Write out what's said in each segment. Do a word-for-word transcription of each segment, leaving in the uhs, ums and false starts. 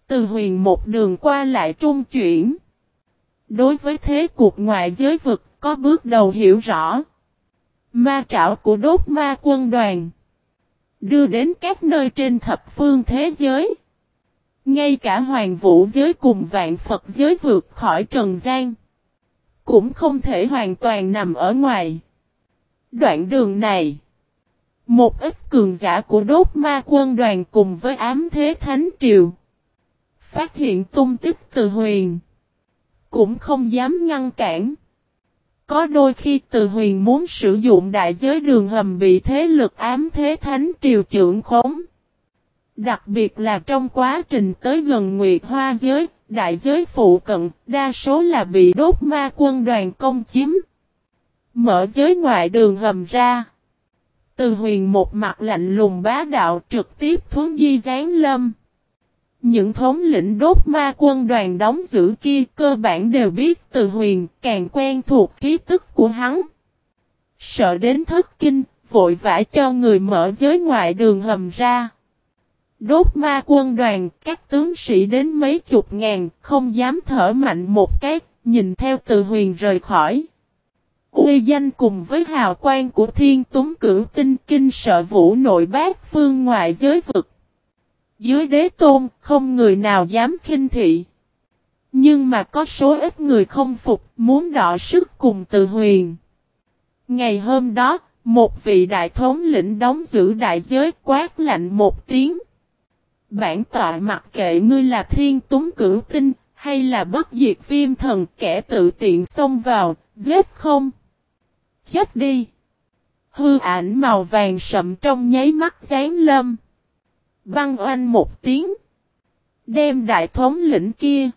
Từ Huyền một đường qua lại trung chuyển. Đối với thế cuộc ngoại giới vực có bước đầu hiểu rõ. Ma trảo của đốt ma quân đoàn đưa đến các nơi trên thập phương thế giới. Ngay cả hoàng vũ giới cùng vạn Phật giới vượt khỏi trần gian cũng không thể hoàn toàn nằm ở ngoài. Đoạn đường này, một ít cường giả của đốt ma quân đoàn cùng với ám thế thánh triều phát hiện tung tích Từ Huyền, cũng không dám ngăn cản. Có đôi khi Từ Huyền muốn sử dụng đại giới đường hầm bị thế lực ám thế thánh triều trưởng khống. Đặc biệt là trong quá trình tới gần Nguyệt Hoa giới, đại giới phụ cận, đa số là bị đốt ma quân đoàn công chiếm. Mở giới ngoại đường hầm ra. Từ Huyền một mặt lạnh lùng bá đạo trực tiếp thuấn di giáng lâm. Những thống lĩnh đốt ma quân đoàn đóng giữ kia cơ bản đều biết Từ Huyền, càng quen thuộc khí tức của hắn. Sợ đến thất kinh, vội vã cho người mở giới ngoại đường hầm ra. Đốt ma quân đoàn, các tướng sĩ đến mấy chục ngàn, không dám thở mạnh một cái, nhìn theo Từ Huyền rời khỏi. Uy danh cùng với hào quang của Thiên Tuấn Cửu Tinh kinh sợ vũ nội bát phương ngoại giới vực. Dưới đế tôn, không người nào dám khinh thị. Nhưng mà có số ít người không phục, muốn đọ sức cùng Từ Huyền. Ngày hôm đó, một vị đại thống lĩnh đóng giữ đại giới quát lạnh một tiếng. Bản tọa mặc kệ ngươi là Thiên Tuấn Cửu Tinh, hay là bất diệt viêm thần, kẻ tự tiện xông vào, giết không? Chết đi! Hư ảnh màu vàng sậm trong nháy mắt giáng lâm. Băng oanh một tiếng. Đem đại thống lĩnh kia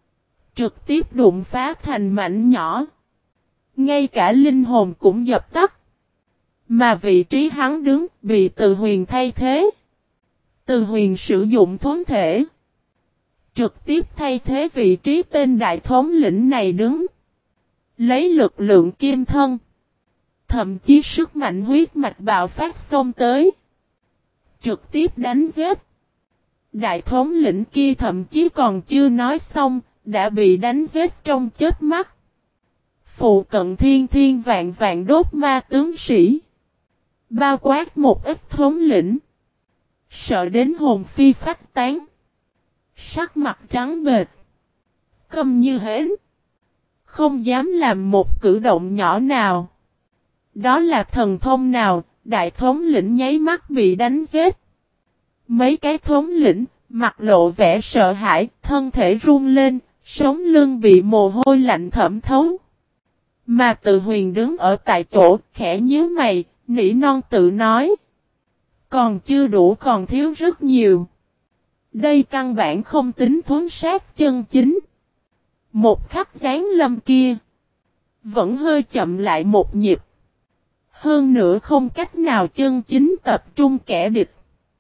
trực tiếp đụng phá thành mảnh nhỏ. Ngay cả linh hồn cũng dập tắt. Mà vị trí hắn đứng bị Từ Huyền thay thế. Từ Huyền sử dụng thuấn thể. Trực tiếp thay thế vị trí tên đại thống lĩnh này đứng. Lấy lực lượng kim thân. Thậm chí sức mạnh huyết mạch bạo phát xông tới. Trực tiếp đánh giết. Đại thống lĩnh kia thậm chí còn chưa nói xong, đã bị đánh giết trong chớp mắt. Phụ cận thiên thiên vạn vạn đốt ma tướng sĩ. Bao quát một ít thống lĩnh. Sợ đến hồn phi phách tán. Sắc mặt trắng bệch. Câm như hến. Không dám làm một cử động nhỏ nào. Đó là thần thông nào, đại thống lĩnh nháy mắt bị đánh giết. Mấy cái thống lĩnh, mặt lộ vẻ sợ hãi, thân thể run lên, sống lưng bị mồ hôi lạnh thẩm thấu. Mà Từ Huyền đứng ở tại chỗ, khẽ nhíu mày, nỉ non tự nói. Còn chưa đủ, còn thiếu rất nhiều. Đây căn bản không tính thuấn sát chân chính. Một khắc giáng lâm kia, vẫn hơi chậm lại một nhịp. Hơn nữa không cách nào chân chính tập trung kẻ địch.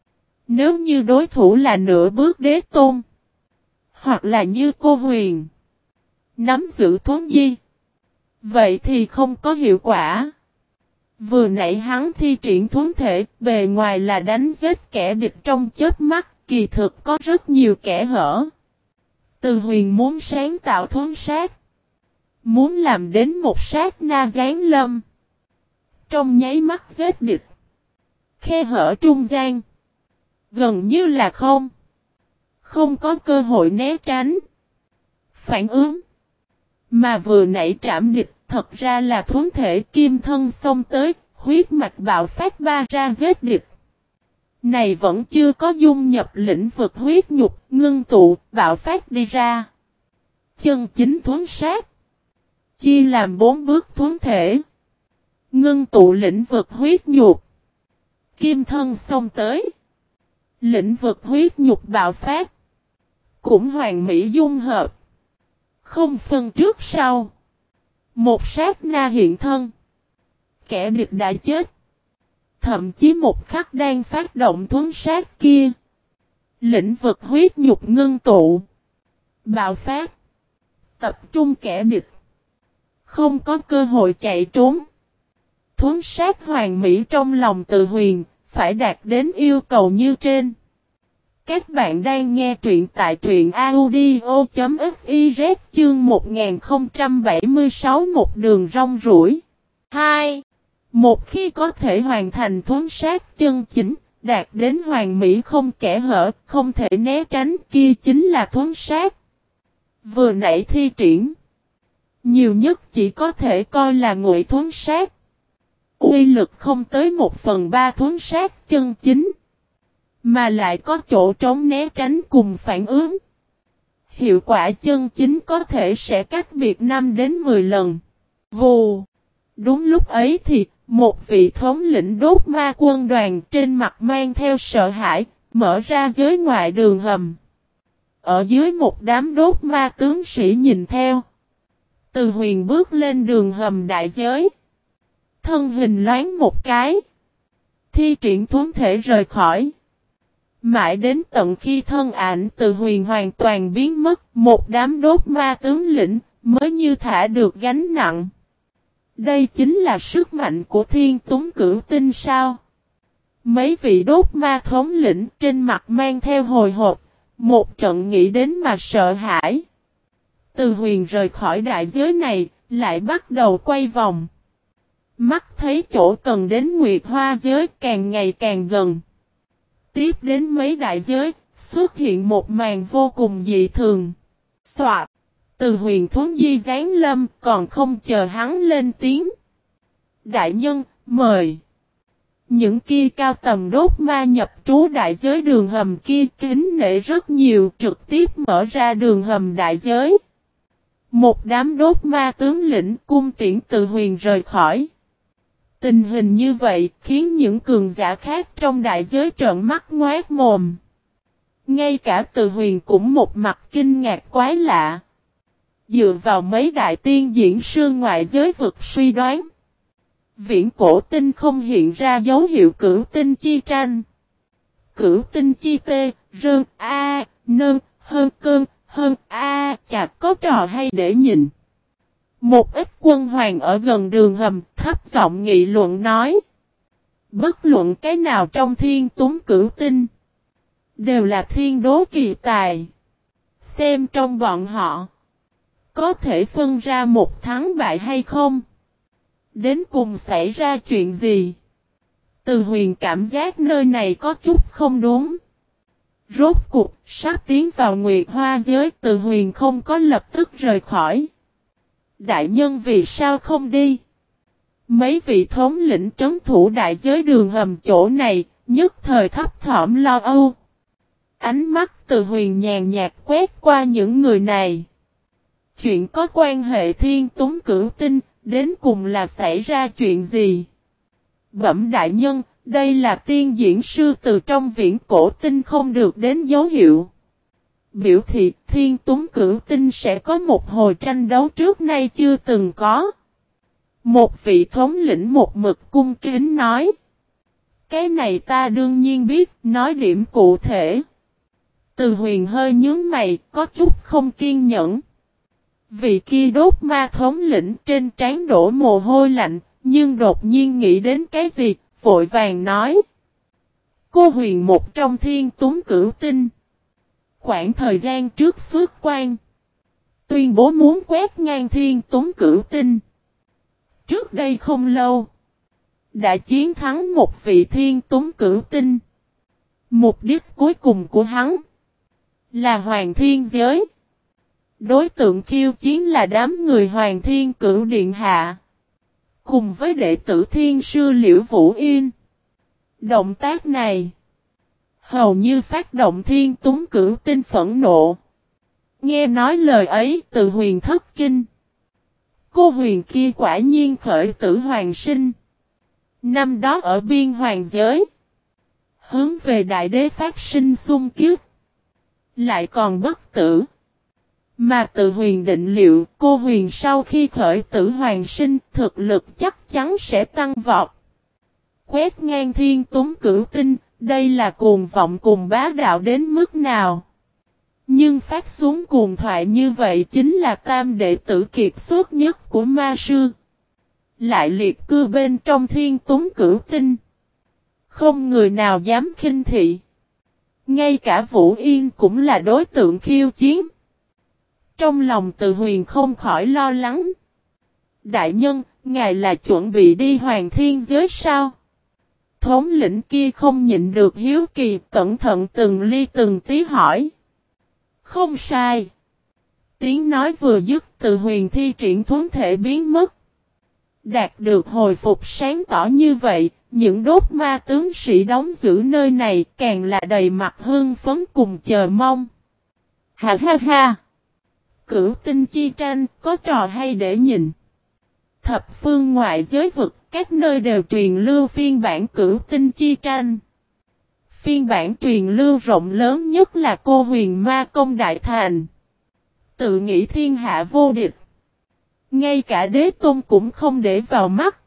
Nếu như đối thủ là nửa bước đế tôn, hoặc là như cô Huyền, nắm giữ thuấn di, vậy thì không có hiệu quả. Vừa nãy hắn thi triển thuấn thể, bề ngoài là đánh giết kẻ địch trong chớp mắt, kỳ thực có rất nhiều kẻ hở. Từ Huyền muốn sáng tạo thuấn sát, muốn làm đến một sát na giáng lâm. Trong nháy mắt giết địch, khe hở trung gian, gần như là không. Không có cơ hội né tránh, phản ứng. Mà vừa nãy trảm địch thật ra là thuấn thể kim thân xông tới, huyết mạch bạo phát ba ra giết địch. Này vẫn chưa có dung nhập lĩnh vực huyết nhục, ngưng tụ, bạo phát đi ra. Chân chính thuấn sát. Chia làm bốn bước thuấn thể. Ngưng tụ lĩnh vực huyết nhục. Kim thân xông tới. Lĩnh vực huyết nhục bạo phát. Cũng hoàn mỹ dung hợp. Không phân trước sau. Một sát na hiện thân. Kẻ địch đã chết. Thậm chí một khắc đang phát động thuấn sát kia. Lĩnh vực huyết nhục ngưng tụ. Bạo phát. Tập trung kẻ địch. Không có cơ hội chạy trốn. Thuấn sát hoàn mỹ trong lòng Từ Huyền. Phải đạt đến yêu cầu như trên. Các bạn đang nghe truyện tại truyện audio.fiz chương một nghìn không trăm bảy mươi sáu một đường rong ruổi. hai. Một khi có thể hoàn thành thuấn sát chân chính, đạt đến hoàn mỹ không kẽ hở, không thể né tránh kia chính là thuấn sát. Vừa nãy thi triển, nhiều nhất chỉ có thể coi là ngụy thuấn sát. Uy lực không tới một phần ba thuấn sát chân chính. Mà lại có chỗ trống né tránh cùng phản ứng. Hiệu quả chân chính có thể sẽ cách biệt năm đến mười lần. Vù. Đúng lúc ấy thì, một vị thống lĩnh đốt ma quân đoàn trên mặt mang theo sợ hãi, mở ra giới ngoại đường hầm. Ở dưới một đám đốt ma tướng sĩ nhìn theo. Từ Huyền bước lên đường hầm đại giới. Thân hình loáng một cái. Thi triển thuấn thể rời khỏi. Mãi đến tận khi thân ảnh Từ Huyền hoàn toàn biến mất, một đám đốt ma tướng lĩnh mới như thả được gánh nặng. Đây chính là sức mạnh của Thiên Tuấn Cửu Tinh sao? Mấy vị đốt ma thống lĩnh trên mặt mang theo hồi hộp, một trận nghĩ đến mà sợ hãi. Từ Huyền rời khỏi đại giới này, lại bắt đầu quay vòng. Mắt thấy chỗ cần đến Nguyệt Hoa giới càng ngày càng gần. Tiếp đến mấy đại giới, xuất hiện một màn vô cùng dị thường. Soạt! Từ Huyền thuấn di giáng lâm, còn không chờ hắn lên tiếng. Đại nhân, mời! Những kia cao tầm đốt ma nhập trú đại giới đường hầm kia kính nể rất nhiều, trực tiếp mở ra đường hầm đại giới. Một đám đốt ma tướng lĩnh cung tiễn Từ Huyền rời khỏi. Tình hình như vậy khiến những cường giả khác trong đại giới trợn mắt ngoác mồm. Ngay cả Từ Huyền cũng một mặt kinh ngạc quái lạ. Dựa vào mấy đại tiên diễn sư ngoại giới vực suy đoán. Viễn cổ tinh không hiện ra dấu hiệu cửu tinh chi tranh. Cửu tinh chi tê, rơn, a, nơn, hơn cơn, hơn a, chạc có trò hay để nhìn. Một ít quân hoàng ở gần đường hầm thấp giọng nghị luận nói. Bất luận cái nào trong Thiên Tuấn Cửu Tinh. Đều là thiên đố kỳ tài. Xem trong bọn họ. Có thể phân ra một thắng bại hay không? Đến cùng xảy ra chuyện gì? Từ Huyền cảm giác nơi này có chút không đúng. Rốt cuộc sắp tiến vào Nguyệt Hoa giới, Từ Huyền không có lập tức rời khỏi. Đại nhân vì sao không đi? Mấy vị thống lĩnh trấn thủ đại giới đường hầm chỗ này, nhất thời thấp thỏm lo âu. Ánh mắt Từ Huyền nhàn nhạt quét qua những người này. Chuyện có quan hệ Thiên Tuấn Cửu Tinh, đến cùng là xảy ra chuyện gì? Bẩm đại nhân, đây là tiên diễn sư từ trong viễn cổ tinh không được đến dấu hiệu. Biểu thị Thiên Tuấn Cửu Tinh sẽ có một hồi tranh đấu trước nay chưa từng có. Một vị thống lĩnh một mực cung kính nói. Cái này ta đương nhiên biết, nói điểm cụ thể. Từ Huyền hơi nhướng mày, có chút không kiên nhẫn. Vị kia đốt ma thống lĩnh trên trán đổ mồ hôi lạnh, nhưng đột nhiên nghĩ đến cái gì, vội vàng nói. Cô Huyền một trong Thiên Tuấn Cửu Tinh. Khoảng thời gian trước xuất quan. Tuyên bố muốn quét ngang Thiên Tuấn Cửu Tinh. Trước đây không lâu. Đã chiến thắng một vị Thiên Tuấn Cửu Tinh. Mục đích cuối cùng của hắn. Là Hoàng Thiên Giới. Đối tượng khiêu chiến là đám người Hoàng Thiên Cửu Điện Hạ. Cùng với đệ tử Thiên Sư Liễu Vũ Yên. Động tác này. Hầu như phát động Thiên Tuấn Cửu Tinh phẫn nộ. Nghe nói lời ấy Từ Huyền thất kinh. Cô Huyền kia quả nhiên khởi tử hoàng sinh. Năm đó ở biên hoàng giới. Hướng về đại đế phát sinh xung kiếp. Lại còn bất tử. Mà Từ Huyền định liệu cô Huyền sau khi khởi tử hoàng sinh thực lực chắc chắn sẽ tăng vọt. Quét ngang Thiên Tuấn Cửu Tinh. Đây là cuồng vọng cùng bá đạo đến mức nào? Nhưng phát xuống cuồng thoại như vậy chính là tam đệ tử kiệt xuất nhất của ma sư. Lại liệt cư bên trong Thiên Tuấn Cửu Tinh. Không người nào dám khinh thị. Ngay cả Vũ Yên cũng là đối tượng khiêu chiến. Trong lòng Từ Huyền không khỏi lo lắng. Đại nhân, ngài là chuẩn bị đi Hoàng Thiên Giới sao? Thống lĩnh kia không nhịn được hiếu kỳ, cẩn thận từng ly từng tí hỏi. Không sai. Tiếng nói vừa dứt, Từ Huyền thi triển thuấn thể biến mất. Đạt được hồi phục sáng tỏ như vậy, những đốt ma tướng sĩ đóng giữ nơi này càng là đầy mặt hưng phấn cùng chờ mong. Ha ha ha! Cửu tinh chi tranh, có trò hay để nhìn. Thập phương ngoại giới vực, các nơi đều truyền lưu phiên bản cửu tinh chi tranh. Phiên bản truyền lưu rộng lớn nhất là Cô Huyền Ma Công Đại Thành. Tự nghĩ thiên hạ vô địch. Ngay cả Đế Tôn cũng không để vào mắt.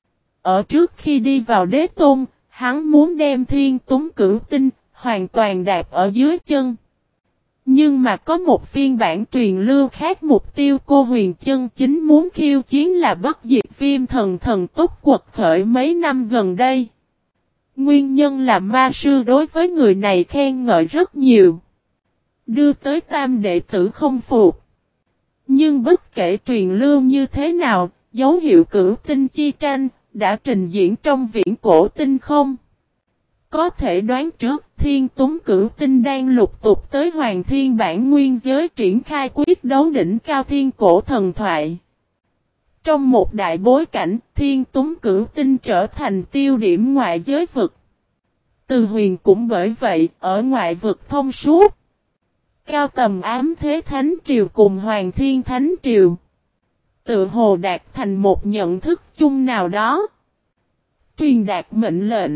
Ở trước khi đi vào Đế Tôn, hắn muốn đem Thiên Túng Cửu Tinh hoàn toàn đạp ở dưới chân. Nhưng mà có một phiên bản truyền lưu khác, mục tiêu Cô Huyền chân chính muốn khiêu chiến là bất diệt viêm thần thần tốc quật khởi mấy năm gần đây. Nguyên nhân là ma sư đối với người này khen ngợi rất nhiều. Đưa tới tam đệ tử không phục. Nhưng bất kể truyền lưu như thế nào, dấu hiệu cửu tinh chi tranh đã trình diễn trong viễn cổ tinh không. Có thể đoán trước, Thiên Túng Cửu Tinh đang lục tục tới Hoàng Thiên bản nguyên giới triển khai quyết đấu đỉnh cao thiên cổ thần thoại. Trong một đại bối cảnh, Thiên Túng Cửu Tinh trở thành tiêu điểm ngoại giới vực. Từ Huyền cũng bởi vậy, ở ngoại vực thông suốt. Cao tầm ám thế Thánh Triều cùng Hoàng Thiên Thánh Triều. Tự hồ đạt thành một nhận thức chung nào đó. Truyền đạt mệnh lệnh.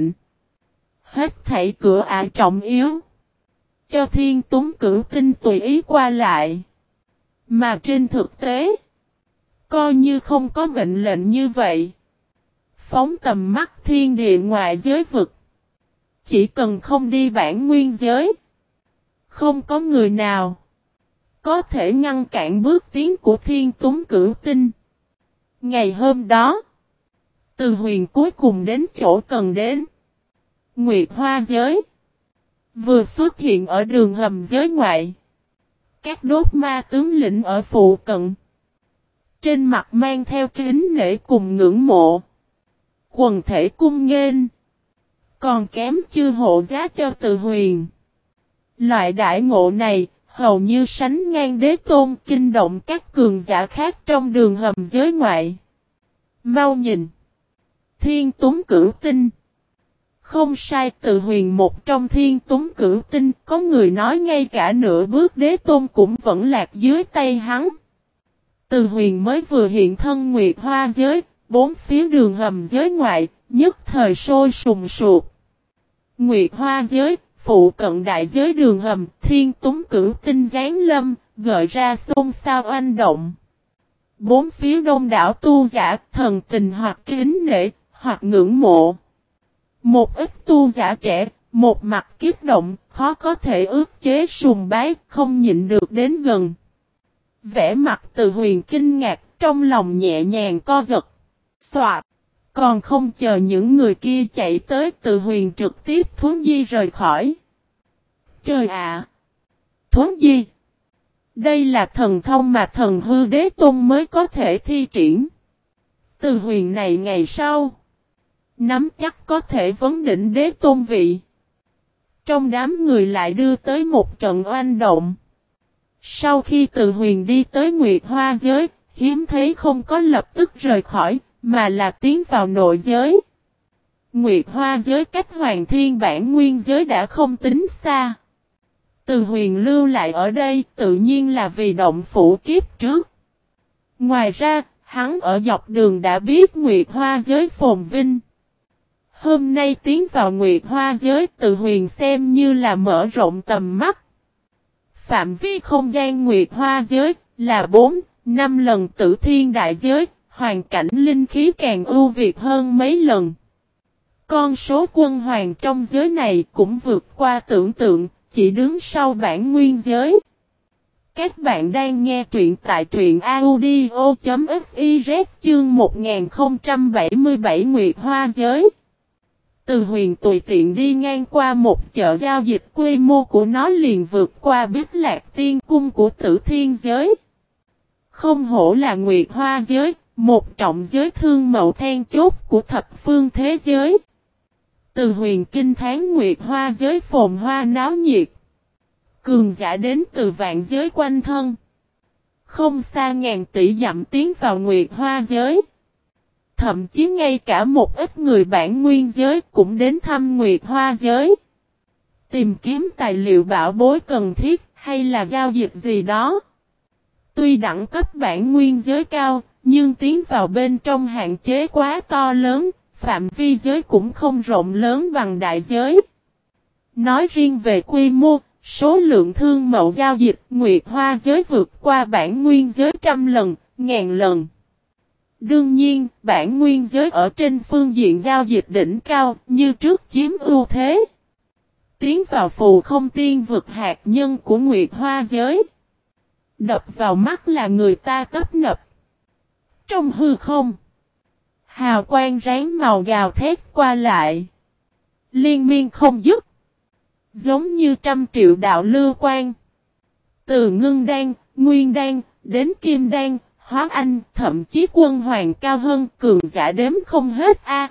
Hết thảy cửa ải trọng yếu. Cho Thiên Túng Cửu Tinh tùy ý qua lại. Mà trên thực tế, coi như không có mệnh lệnh như vậy. Phóng tầm mắt thiên địa ngoại giới vực. Chỉ cần không đi bản nguyên giới. Không có người nào có thể ngăn cản bước tiến của Thiên Túng Cửu Tinh. Ngày hôm đó, Từ Huyền cuối cùng đến chỗ cần đến. Nguyệt Hoa giới vừa xuất hiện ở đường hầm giới ngoại. Các đốt ma tướng lĩnh ở phụ cận, trên mặt mang theo kính nể cùng ngưỡng mộ. Quần thể cung nghênh, còn kém chưa hộ giá cho Từ Huyền. Loại đại ngộ này hầu như sánh ngang Đế Tôn, kinh động các cường giả khác trong đường hầm giới ngoại. Mau nhìn! Thiên Túng Cửu Tinh. Không sai, Từ Huyền một trong Thiên Túng Cửu Tinh, có người nói ngay cả nửa bước Đế Tôn cũng vẫn lạc dưới tay hắn. Từ Huyền mới vừa hiện thân Nguyệt Hoa giới, bốn phía đường hầm giới ngoại, nhất thời sôi sùng sụp. Nguyệt Hoa giới, phụ cận đại giới đường hầm, Thiên Túng Cửu Tinh giáng lâm, gợi ra xôn xao oanh động. Bốn phía đông đảo tu giả, thần tình hoặc kính nể, hoặc ngưỡng mộ. Một ít tu giả trẻ, một mặt kiếp động, khó có thể ước chế sùng bái, không nhịn được đến gần. Vẻ mặt Từ Huyền kinh ngạc, trong lòng nhẹ nhàng co giật. Soạt! Còn không chờ những người kia chạy tới, Từ Huyền trực tiếp thuấn di rời khỏi. Trời ạ! Thuấn di! Đây là thần thông mà thần hư Đế Tôn mới có thể thi triển. Từ Huyền này ngày sau, nắm chắc có thể vấn đỉnh Đế Tôn vị. Trong đám người lại đưa tới một trận oanh động. Sau khi Từ Huyền đi tới Nguyệt Hoa giới, hiếm thấy không có lập tức rời khỏi, mà là tiến vào nội giới. Nguyệt Hoa giới cách Hoàng Thiên bản nguyên giới đã không tính xa. Từ Huyền lưu lại ở đây tự nhiên là vì động phủ kiếp trước. Ngoài ra, hắn ở dọc đường đã biết Nguyệt Hoa giới phồn vinh. Hôm nay tiến vào Nguyệt Hoa giới, Từ Huyền xem như là mở rộng tầm mắt. Phạm vi không gian Nguyệt Hoa giới là bốn, năm lần Tử Thiên đại giới, hoàn cảnh linh khí càng ưu việt hơn mấy lần. Con số quân hoàng trong giới này cũng vượt qua tưởng tượng, chỉ đứng sau bản nguyên giới. Các bạn đang nghe truyện tại truyện audio chấm fiz chương một nghìn không trăm bảy mươi bảy Nguyệt Hoa giới. Từ Huyền tùy tiện đi ngang qua một chợ giao dịch, quy mô của nó liền vượt qua Bích Lạc Tiên Cung của Tử Thiên giới. Không hổ là Nguyệt Hoa giới, một trọng giới thương mậu then chốt của thập phương thế giới. Từ Huyền kinh thán Nguyệt Hoa giới phồn hoa náo nhiệt. Cường giả đến từ vạn giới quanh thân. Không xa ngàn tỷ dặm tiến vào Nguyệt Hoa giới. Thậm chí ngay cả một ít người bản nguyên giới cũng đến thăm Nguyệt Hoa giới. Tìm kiếm tài liệu bảo bối cần thiết hay là giao dịch gì đó. Tuy đẳng cấp bản nguyên giới cao, nhưng tiến vào bên trong hạn chế quá to lớn, phạm vi giới cũng không rộng lớn bằng đại giới. Nói riêng về quy mô, số lượng thương mậu giao dịch, Nguyệt Hoa giới vượt qua bản nguyên giới trăm lần, ngàn lần. Đương nhiên, bản nguyên giới ở trên phương diện giao dịch đỉnh cao, như trước chiếm ưu thế. Tiến vào phù không tiên vực hạt nhân của Nguyệt Hoa giới. Đập vào mắt là người ta tấp nập. Trong hư không, hào quang ráng màu gào thét qua lại. Liên miên không dứt. Giống như trăm triệu đạo lưu quang. Từ ngưng đan, nguyên đan, đến kim đan, hóa anh, thậm chí quân hoàng cao hơn, cường giả đếm không hết a.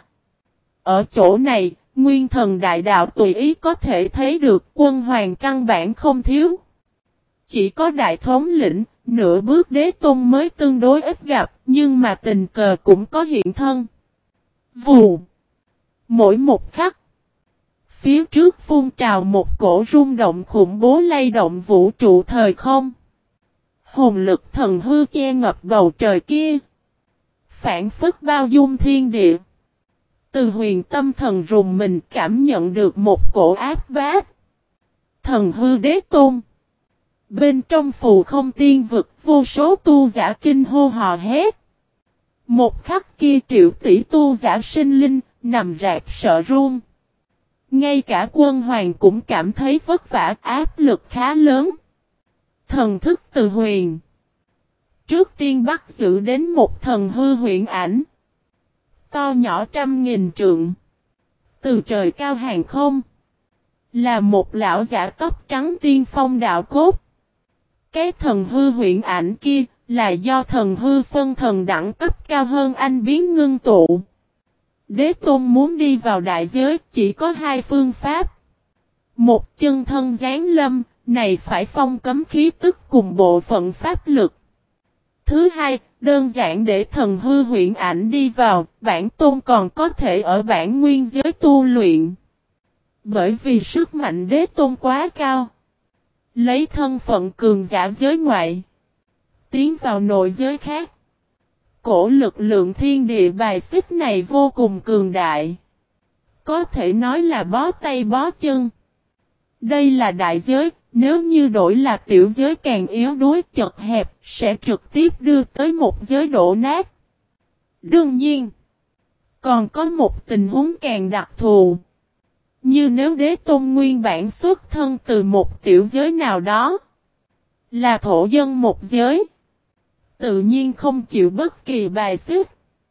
Ở chỗ này, nguyên thần đại đạo tùy ý có thể thấy được quân hoàng căn bản không thiếu. Chỉ có đại thống lĩnh, nửa bước đế tôn mới tương đối ít gặp, nhưng mà tình cờ cũng có hiện thân. Vù. Mỗi một khắc. Phía trước phun trào một cổ rung động khủng bố lay động vũ trụ thời không. Hồn lực thần hư che ngập bầu trời kia. Phản phất bao dung thiên địa. Từ Huyền tâm thần rùng mình cảm nhận được một cổ áp bát. Thần hư đế tôn. Bên trong phù không tiên vực vô số tu giả kinh hô hò hét. Một khắc kia triệu tỷ tu giả sinh linh nằm rạp sợ run. Ngay cả quân hoàng cũng cảm thấy vất vả, áp lực khá lớn. Thần thức Từ Huyền. Trước tiên bắt giữ đến một thần hư huyễn ảnh. To nhỏ trăm nghìn trượng. Từ trời cao hàng không. Là một lão giả tóc trắng tiên phong đạo cốt. Cái thần hư huyễn ảnh kia là do thần hư phân thần đẳng cấp cao hơn anh biến ngưng tụ. Đế Tôn muốn đi vào đại giới chỉ có hai phương pháp. Một chân thân giáng lâm, này phải phong cấm khí tức cùng bộ phận pháp lực. Thứ hai, đơn giản để thần hư huyễn ảnh đi vào, bản tôn còn có thể ở bản nguyên giới tu luyện. Bởi vì sức mạnh Đế Tôn quá cao. Lấy thân phận cường giả giới ngoại. Tiến vào nội giới khác. Cổ lực lượng thiên địa bài xích này vô cùng cường đại. Có thể nói là bó tay bó chân. Đây là đại giới, nếu như đổi là tiểu giới càng yếu đuối chật hẹp, sẽ trực tiếp đưa tới một giới đổ nát. Đương nhiên, còn có một tình huống càng đặc thù. Như nếu Đế Tôn nguyên bản xuất thân từ một tiểu giới nào đó, là thổ dân một giới, tự nhiên không chịu bất kỳ bài xích.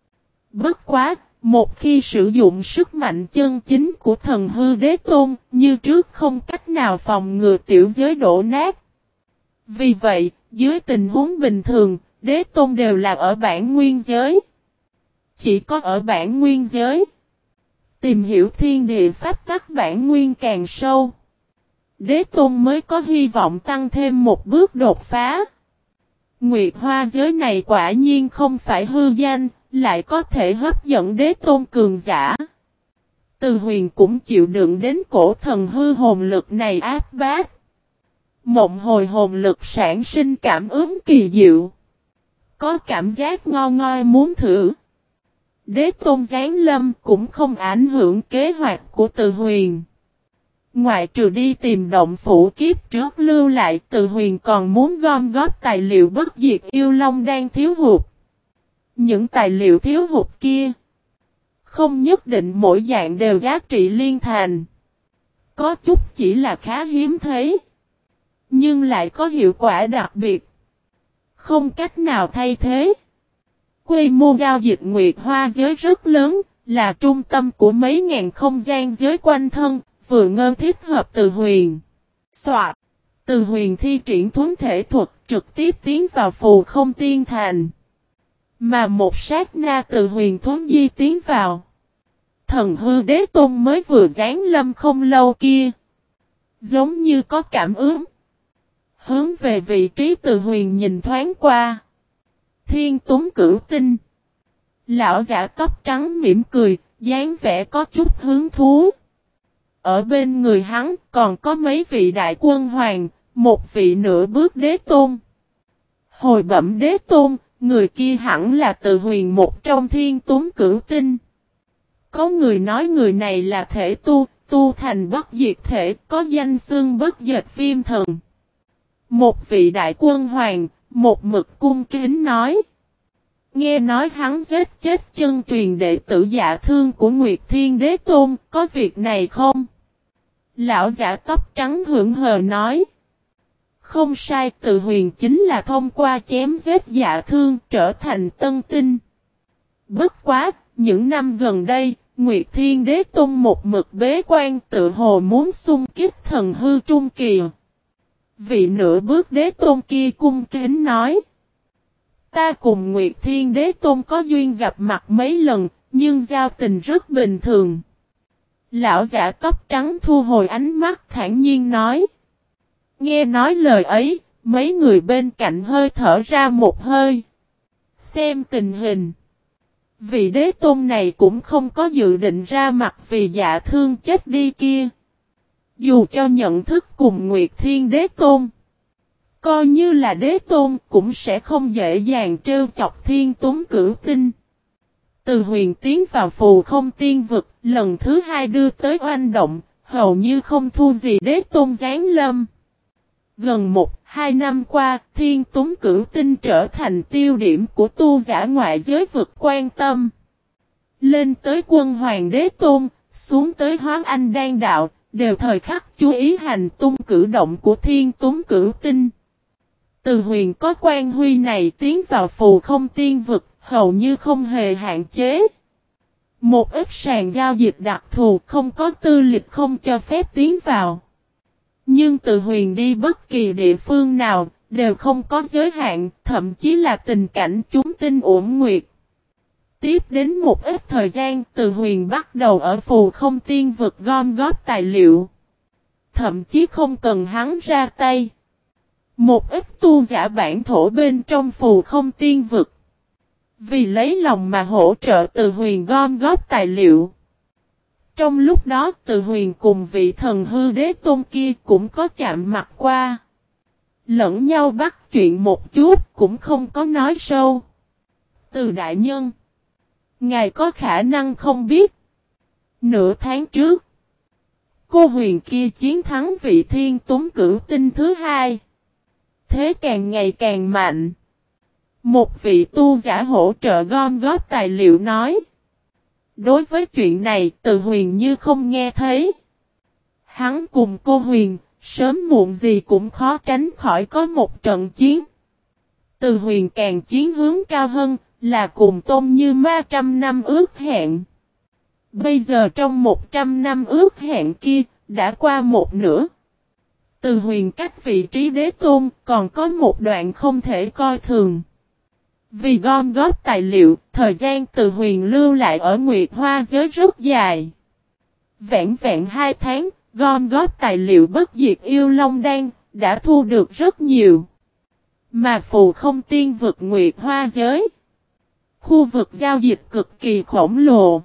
Bất quá, một khi sử dụng sức mạnh chân chính của thần hư Đế Tôn, như trước không cách nào phòng ngừa tiểu giới đổ nát. Vì vậy, dưới tình huống bình thường, Đế Tôn đều là ở bản nguyên giới. Chỉ có ở bản nguyên giới, tìm hiểu thiên địa pháp tắc bản nguyên càng sâu, Đế Tôn mới có hy vọng tăng thêm một bước đột phá. Nguyệt Hoa giới này quả nhiên không phải hư danh, lại có thể hấp dẫn Đế Tôn cường giả. Từ Huyền cũng chịu đựng đến cổ thần hư hồn lực này áp bát. Mộng hồi hồn lực sản sinh cảm ứng kỳ diệu. Có cảm giác ngon ngoi muốn thử. Đế Tôn giáng lâm cũng không ảnh hưởng kế hoạch của Từ Huyền. Ngoại trừ đi tìm động phủ kiếp trước lưu lại, Từ Huyền còn muốn gom góp tài liệu bất diệt yêu long đang thiếu hụt. Những tài liệu thiếu hụt kia không nhất định mỗi dạng đều giá trị liên thành. Có chút chỉ là khá hiếm thấy, nhưng lại có hiệu quả đặc biệt. Không cách nào thay thế. Quy mô giao dịch Nguyệt Hoa giới rất lớn, là trung tâm của mấy ngàn không gian giới quanh thân, vừa ngơ thích hợp Từ Huyền. Soạt! Từ Huyền thi triển thuấn thể thuật trực tiếp tiến vào phù không tiên thành. Mà một sát na Từ Huyền thuấn di tiến vào. Thần hư đế tôn mới vừa giáng lâm không lâu kia. Giống như có cảm ứng. Hướng về vị trí Từ Huyền nhìn thoáng qua. Thiên Tuấn Cửu Tinh. Lão giả tóc trắng mỉm cười, dáng vẻ có chút hứng thú. Ở bên người hắn còn có mấy vị đại quân hoàng, một vị nửa bước đế tôn. Hồi bẩm đế tôn, người kia hẳn là Từ Huyền một trong Thiên Tuấn Cửu Tinh. Có người nói người này là thể tu, tu thành bất diệt thể, có danh xưng bất diệt viêm thần. Một vị đại quân hoàng, một mực cung kính nói. Nghe nói hắn giết chết chân truyền đệ tử Dạ Thương của Nguyệt Thiên Đế Tôn, có việc này không? Lão giả tóc trắng hưởng hờ nói. Không sai, Từ Huyền chính là thông qua chém giết Dạ Thương trở thành tân tinh. Bất quá, những năm gần đây, Nguyệt Thiên Đế Tôn một mực bế quan tự hồ muốn xung kích thần hư trung kỳ. Vị nửa bước đế tôn kia cung kính nói. Ta cùng Nguyệt Thiên Đế Tôn có duyên gặp mặt mấy lần, nhưng giao tình rất bình thường. Lão giả tóc trắng thu hồi ánh mắt thản nhiên nói. Nghe nói lời ấy, mấy người bên cạnh hơi thở ra một hơi. Xem tình hình. Vị đế tôn này cũng không có dự định ra mặt vì Dạ Thương chết đi kia. Dù cho nhận thức cùng Nguyệt Thiên Đế Tôn. Coi như là đế tôn cũng sẽ không dễ dàng trêu chọc Thiên Tuấn Cửu Tinh. Từ Huyền tiến vào phù không tiên vực, lần thứ hai đưa tới oanh động, hầu như không thua gì đế tôn giáng lâm. Gần một, hai năm qua, Thiên Tuấn Cửu Tinh trở thành tiêu điểm của tu giả ngoại giới vực quan tâm. Lên tới quân hoàng đế tôn, xuống tới hóa anh đan đạo, đều thời khắc chú ý hành tung cử động của Thiên Tuấn Cửu Tinh. Từ Huyền có quan huy này tiến vào phù không tiên vực, hầu như không hề hạn chế. Một ít sàn giao dịch đặc thù không có tư lịch không cho phép tiến vào. Nhưng Từ Huyền đi bất kỳ địa phương nào, đều không có giới hạn, thậm chí là tình cảnh chúng tinh uổng nguyệt. Tiếp đến một ít thời gian, Từ Huyền bắt đầu ở phù không tiên vực gom góp tài liệu. Thậm chí không cần hắn ra tay. Một ít tu giả bản thổ bên trong phù không tiên vực. Vì lấy lòng mà hỗ trợ Từ Huyền gom góp tài liệu. Trong lúc đó Từ Huyền cùng vị thần hư đế tôn kia cũng có chạm mặt qua. Lẫn nhau bắt chuyện một chút cũng không có nói sâu. Từ đại nhân. Ngài có khả năng không biết. Nửa tháng trước. Cô Huyền kia chiến thắng vị Thiên Tuấn Cửu Tinh thứ hai. Thế càng ngày càng mạnh. Một vị tu giả hỗ trợ gom góp tài liệu nói. Đối với chuyện này Từ Huyền như không nghe thấy. Hắn cùng cô Huyền, sớm muộn gì cũng khó tránh khỏi có một trận chiến. Từ Huyền càng chiến hướng cao hơn, là cùng Tôn Như Ma trăm năm ước hẹn. Bây giờ trong một trăm năm ước hẹn kia, đã qua một nửa. Từ Huyền cách vị trí đế tôn, còn có một đoạn không thể coi thường. Vì gom góp tài liệu, thời gian Từ Huyền lưu lại ở Nguyệt Hoa giới rất dài. Vẹn vẹn hai tháng, gom góp tài liệu bất diệt yêu long đan, đã thu được rất nhiều. Mà phù không tiên vực Nguyệt Hoa giới. Khu vực giao dịch cực kỳ khổng lồ.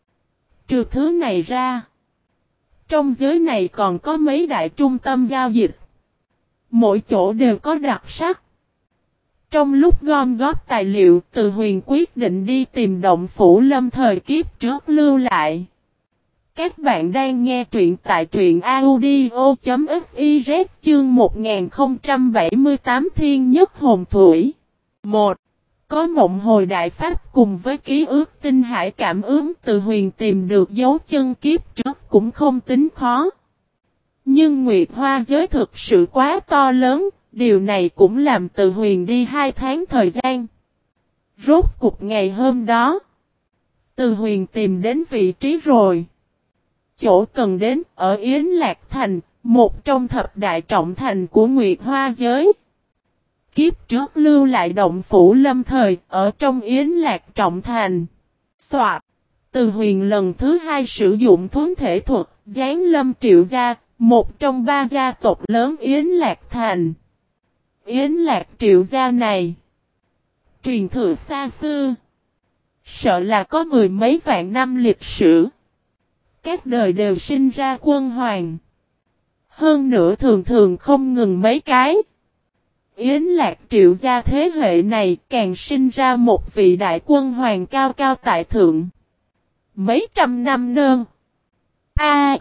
Trừ thứ này ra. Trong giới này còn có mấy đại trung tâm giao dịch. Mỗi chỗ đều có đặc sắc. Trong lúc gom góp tài liệu, Từ Huyền quyết định đi tìm động phủ lâm thời kiếp trước lưu lại. Các bạn đang nghe truyện tại truyện audio chấm fiz chương một nghìn không trăm bảy mươi tám Thiên Nhất Hồn Thủy. một. Có mộng hồi đại pháp cùng với ký ức tinh hải cảm ứng Từ Huyền tìm được dấu chân kiếp trước cũng không tính khó. Nhưng Nguyệt Hoa giới thực sự quá to lớn, điều này cũng làm Từ Huyền đi hai tháng thời gian. Rốt cục ngày hôm đó, Từ Huyền tìm đến vị trí rồi. Chỗ cần đến ở Yến Lạc Thành, một trong thập đại trọng thành của Nguyệt Hoa giới. Kiếp trước lưu lại động phủ lâm thời ở trong Yến Lạc Trọng Thành. Soạt. Từ Huyền lần thứ hai sử dụng thuấn thể thuật, giáng lâm Triệu gia, một trong ba gia tộc lớn Yến Lạc Thành. Yến Lạc Triệu gia này, truyền thừa xa xưa, sợ là có mười mấy vạn năm lịch sử. Các đời đều sinh ra quân hoàng. Hơn nữa thường thường không ngừng mấy cái. Yến Lạc Triệu gia thế hệ này càng sinh ra một vị đại quân hoàng cao cao tại thượng. Mấy trăm năm nơn. A.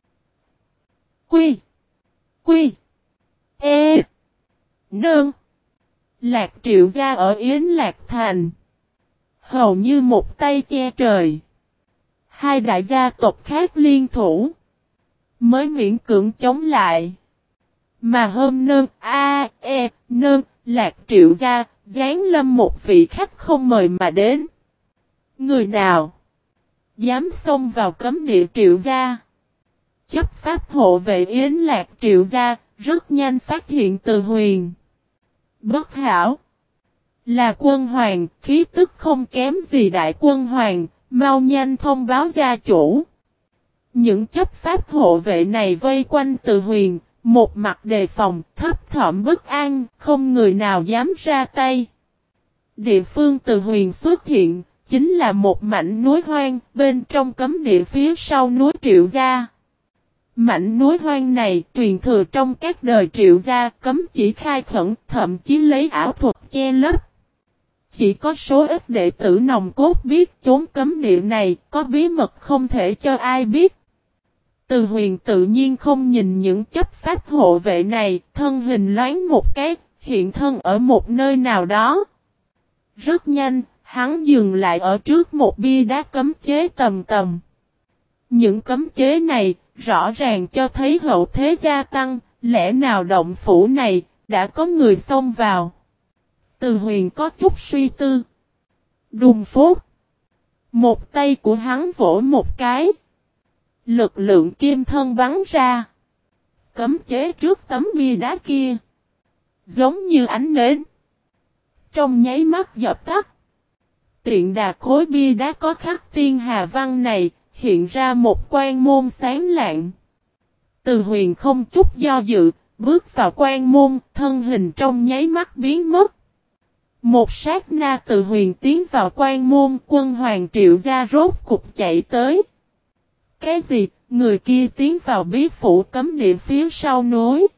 Quy. Quy. E. Nơn. Lạc Triệu gia ở Yến Lạc Thành. Hầu như một tay che trời. Hai đại gia tộc khác liên thủ. Mới miễn cưỡng chống lại. Mà hôm nơn A. E. Nơn. Lạc Triệu gia giáng lâm một vị khách không mời mà đến. Người nào dám xông vào cấm địa Triệu gia? Chấp pháp hộ vệ Yến Lạc Triệu gia rất nhanh phát hiện Từ Huyền. Bất hảo. Là quân hoàng, khí tức không kém gì đại quân hoàng, mau nhanh thông báo gia chủ. Những chấp pháp hộ vệ này vây quanh Từ Huyền, một mặt đề phòng, thấp thỏm bất an, không người nào dám ra tay. Địa phương Từ Huyền xuất hiện, chính là một mảnh núi hoang, bên trong cấm địa phía sau núi Triệu gia. Mảnh núi hoang này truyền thừa trong các đời Triệu gia, cấm chỉ khai khẩn, thậm chí lấy ảo thuật che lấp. Chỉ có số ít đệ tử nòng cốt biết chốn cấm địa này, có bí mật không thể cho ai biết. Từ Huyền tự nhiên không nhìn những chấp pháp hộ vệ này, thân hình loáng một cái, hiện thân ở một nơi nào đó. Rất nhanh, hắn dừng lại ở trước một bia đá cấm chế tầm tầm. Những cấm chế này, rõ ràng cho thấy hậu thế gia tăng, lẽ nào động phủ này, đã có người xông vào. Từ Huyền có chút suy tư. Đùng phốt. Một tay của hắn vỗ một cái. Lực lượng kim thân bắn ra. Cấm chế trước tấm bia đá kia. Giống như ánh nến. Trong nháy mắt dập tắt. Tiện đà khối bia đá có khắc tiên hà văn này, hiện ra một quan môn sáng lạng. Từ Huyền không chút do dự, bước vào quan môn, thân hình trong nháy mắt biến mất. Một sát na Từ Huyền tiến vào quan môn, quân hoàng Triệu gia rốt cục chạy tới. Cái gì? Người kia tiến vào bí phủ cấm địa phía sau núi.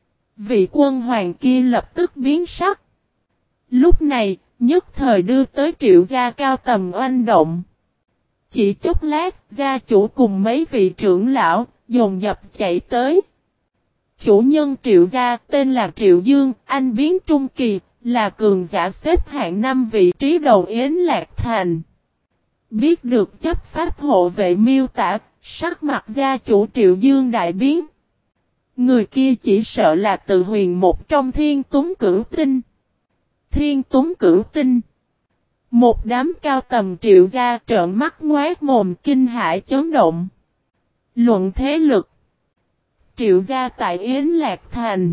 Vị quân hoàng kia lập tức biến sắc. Lúc này, nhất thời đưa tới Triệu gia cao tầm oanh động. Chỉ chốc lát, gia chủ cùng mấy vị trưởng lão, dồn dập chạy tới. Chủ nhân Triệu gia tên là Triệu Dương, anh biến trung kỳ, là cường giả xếp hạng năm vị trí đầu Yến Lạc Thành. Biết được chấp pháp hộ vệ miêu tả, sắc mặt gia chủ Triệu Dương đại biến. Người kia chỉ sợ là Từ Huyền một trong Thiên Tuấn Cửu Tinh. Thiên Tuấn Cửu Tinh. Một đám cao tầm Triệu gia trợn mắt ngoác mồm kinh hãi chấn động. Luận thế lực. Triệu gia tại Yến Lạc Thành.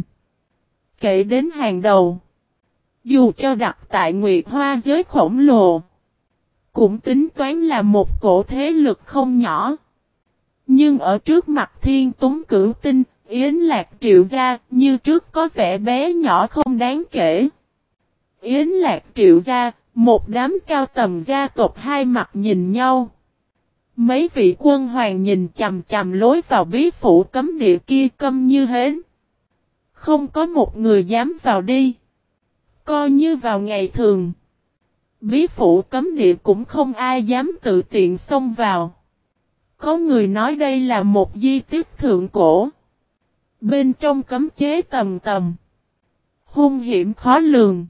Kể đến hàng đầu. Dù cho đặt tại Nguyệt Hoa giới khổng lồ. Cũng tính toán là một cổ thế lực không nhỏ. Nhưng ở trước mặt Thiên Tuấn Cửu Tinh, Yến Lạc Triệu gia như trước có vẻ bé nhỏ không đáng kể. Yến Lạc Triệu gia, một đám cao tầm gia tộc hai mặt nhìn nhau. Mấy vị quân hoàng nhìn chằm chằm lối vào bí phủ cấm địa kia câm như hến. Không có một người dám vào đi. Coi như vào ngày thường. Bí phủ cấm địa cũng không ai dám tự tiện xông vào. Có người nói đây là một di tích thượng cổ. Bên trong cấm chế tầm tầm. Hung hiểm khó lường.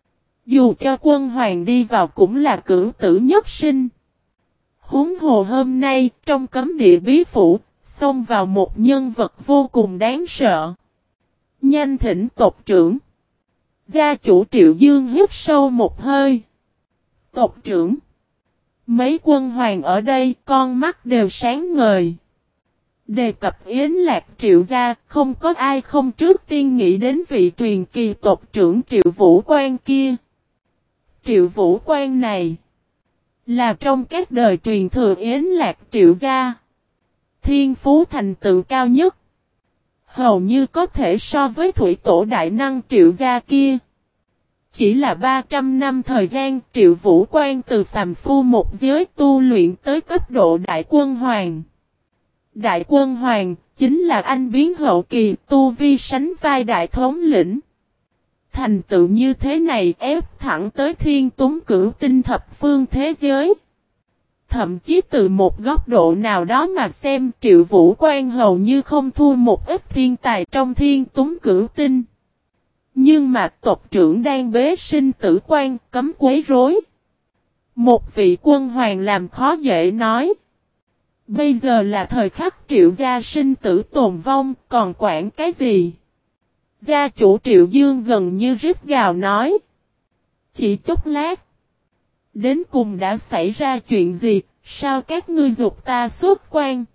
Dù cho quân hoàng đi vào cũng là cửu tử nhất sinh. Huống hồ hôm nay trong cấm địa bí phủ, xông vào một nhân vật vô cùng đáng sợ. Nhanh thỉnh tộc trưởng. Gia chủ Triệu Dương hít sâu một hơi. Tộc trưởng. Mấy quân hoàng ở đây con mắt đều sáng ngời. Đề cập Yến Lạc Triệu gia, không có ai không trước tiên nghĩ đến vị truyền kỳ tộc trưởng Triệu Vũ Quan kia. Triệu Vũ Quan này là trong các đời truyền thừa Yến Lạc Triệu gia, thiên phú thành tựu cao nhất. Hầu như có thể so với thủy tổ đại năng Triệu gia kia. Chỉ là ba trăm năm thời gian, Triệu Vũ Quan từ phàm phu một giới tu luyện tới cấp độ đại quân hoàng. Đại quân hoàng, chính là anh biến hậu kỳ tu vi sánh vai đại thống lĩnh. Thành tựu như thế này ép thẳng tới thiên túng cửu tinh thập phương thế giới. Thậm chí từ một góc độ nào đó mà xem Triệu Vũ Quan hầu như không thua một ít thiên tài trong thiên túng cửu tinh. Nhưng mà tộc trưởng đang bế sinh tử quan cấm quấy rối. Một vị quân hoàng làm khó dễ nói. Bây giờ là thời khắc Triệu gia sinh tử tồn vong, còn quản cái gì? Gia chủ Triệu Dương gần như rít gào nói. Chỉ chốc lát. Đến cùng đã xảy ra chuyện gì, sao các ngươi giục ta xuất quan?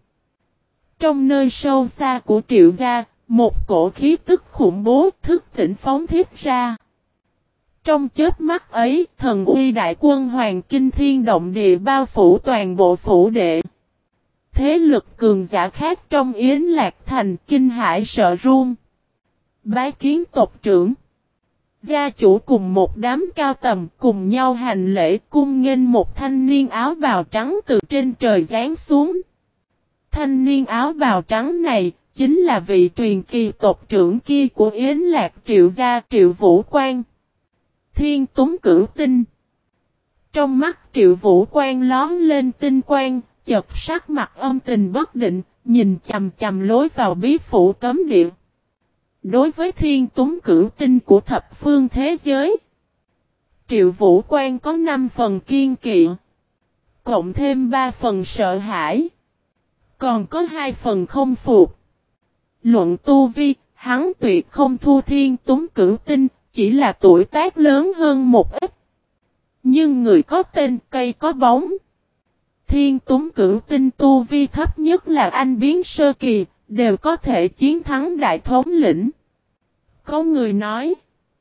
Trong nơi sâu xa của Triệu gia, một cổ khí tức khủng bố thức tỉnh phóng thiết ra. Trong chớp mắt ấy, thần uy đại quân hoàng kinh thiên động địa bao phủ toàn bộ phủ đệ. Thế lực cường giả khác trong Yến Lạc Thành kinh hãi sợ run. Bái kiến tộc trưởng. Gia chủ cùng một đám cao tầm cùng nhau hành lễ cung nghênh một thanh niên áo bào trắng từ trên trời giáng xuống. Thanh niên áo bào trắng này chính là vị truyền kỳ tộc trưởng kia của Yến Lạc Triệu gia Triệu Vũ Quan. Thiên túng cửu tinh. Trong mắt Triệu Vũ Quan lón lên tinh quang, chợt sắc mặt âm tình bất định, nhìn chầm chầm lối vào bí phủ cấm địa. Đối với thiên túng cửu tinh của thập phương thế giới, Triệu Vũ Quan có năm phần kiên kỵ, cộng thêm ba phần sợ hãi, còn có hai phần không phục. Luận tu vi, hắn tuyệt không thua thiên túng cửu tinh, chỉ là tuổi tác lớn hơn một ít. Nhưng người có tên cây có bóng. Thiên túng cửu tinh tu vi thấp nhất là anh biến sơ kỳ, đều có thể chiến thắng đại thống lĩnh. Có người nói,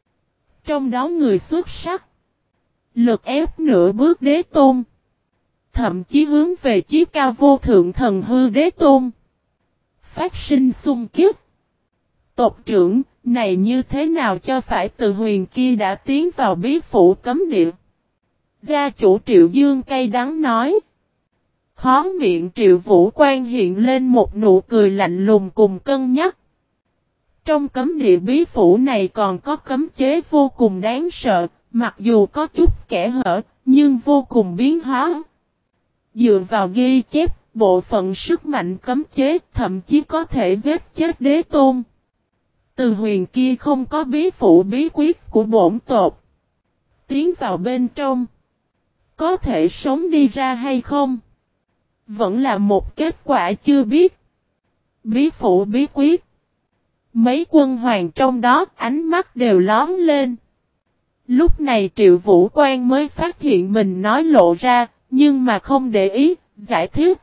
trong đó người xuất sắc, lực ép nửa bước đế tôn, thậm chí hướng về chí cao vô thượng thần hư đế tôn. Phát sinh xung kích. Tộc trưởng, này như thế nào cho phải Từ Huyền kia đã tiến vào bí phủ cấm địa? Gia chủ Triệu Dương cay đắng nói. Khó miệng Triệu Vũ Quan hiện lên một nụ cười lạnh lùng cùng cân nhắc. Trong cấm địa bí phủ này còn có cấm chế vô cùng đáng sợ, mặc dù có chút kẽ hở, nhưng vô cùng biến hóa. Dựa vào ghi chép, bộ phận sức mạnh cấm chế thậm chí có thể giết chết đế tôn. Từ Huyền kia không có bí phủ bí quyết của bổn tộc. Tiến vào bên trong. Có thể sống đi ra hay không? Vẫn là một kết quả chưa biết. Bí phủ bí quyết. Mấy quân hoàng trong đó ánh mắt đều lóm lên. Lúc này Triệu Vũ Quan mới phát hiện mình nói lộ ra, nhưng mà không để ý, giải thích.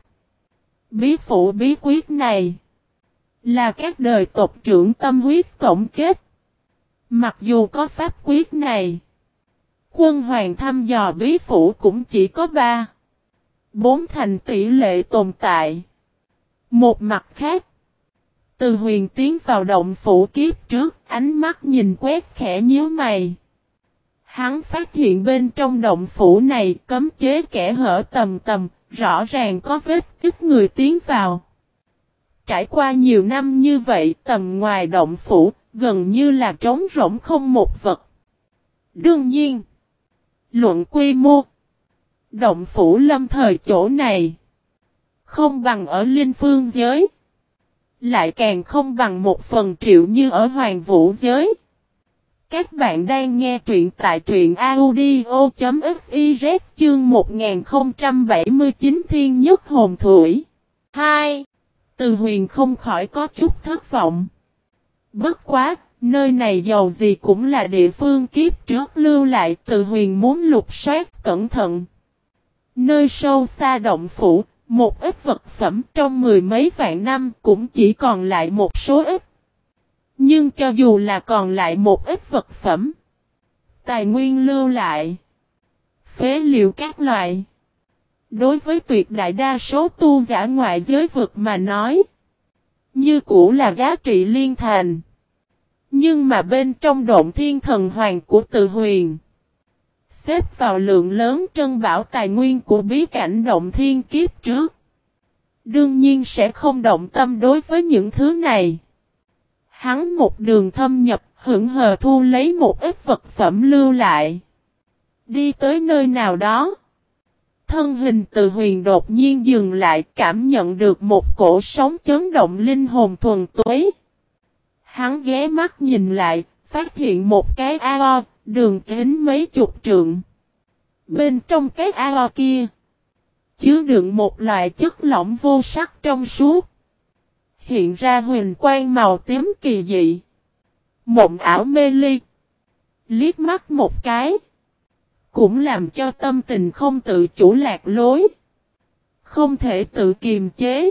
Bí phủ bí quyết này là các đời tộc trưởng tâm huyết tổng kết. Mặc dù có pháp quyết này, quân hoàng thăm dò bí phủ cũng chỉ có ba, bốn thành tỷ lệ tồn tại. Một mặt khác, Từ Huyền tiến vào động phủ kiếp trước, ánh mắt nhìn quét khẽ nhíu mày. Hắn phát hiện bên trong động phủ này cấm chế kẽ hở tầm tầm, rõ ràng có vết tích người tiến vào. Trải qua nhiều năm như vậy, tầm ngoài động phủ, gần như là trống rỗng không một vật. Đương nhiên, luận quy mô, động phủ lâm thời chỗ này không bằng ở Linh Phương giới, lại càng không bằng một phần triệu như ở Hoàng Vũ giới. Các bạn đang nghe truyện tại truyện audio chấm fiz chương một nghìn không trăm bảy mươi chín Thiên Nhất Hồn Thủy. hai. Từ Huyền không khỏi có chút thất vọng. Bất quá, nơi này dầu gì cũng là địa phương kiếp trước lưu lại, Từ Huyền muốn lục soát cẩn thận. Nơi sâu xa động phủ, một ít vật phẩm trong mười mấy vạn năm cũng chỉ còn lại một số ít. Nhưng cho dù là còn lại một ít vật phẩm, tài nguyên lưu lại, phế liệu các loại, đối với tuyệt đại đa số tu giả ngoại giới vực mà nói, như cũ là giá trị liên thành. Nhưng mà bên trong động thiên thần hoàng của Từ Huyền, xếp vào lượng lớn trân bảo tài nguyên của bí cảnh động thiên kiếp trước, đương nhiên sẽ không động tâm đối với những thứ này. Hắn một đường thâm nhập, hững hờ thu lấy một ít vật phẩm lưu lại. Đi tới nơi nào đó, thân hình Từ Huyền đột nhiên dừng lại, cảm nhận được một cổ sóng chấn động linh hồn thuần túy. Hắn ghé mắt nhìn lại, phát hiện một cái ao, đường kính mấy chục trượng. Bên trong cái ao kia, chứa đựng một loại chất lỏng vô sắc trong suốt, hiện ra huyền quang màu tím kỳ dị, mộng ảo mê ly. Liếc mắt một cái, cũng làm cho tâm tình không tự chủ lạc lối, không thể tự kiềm chế.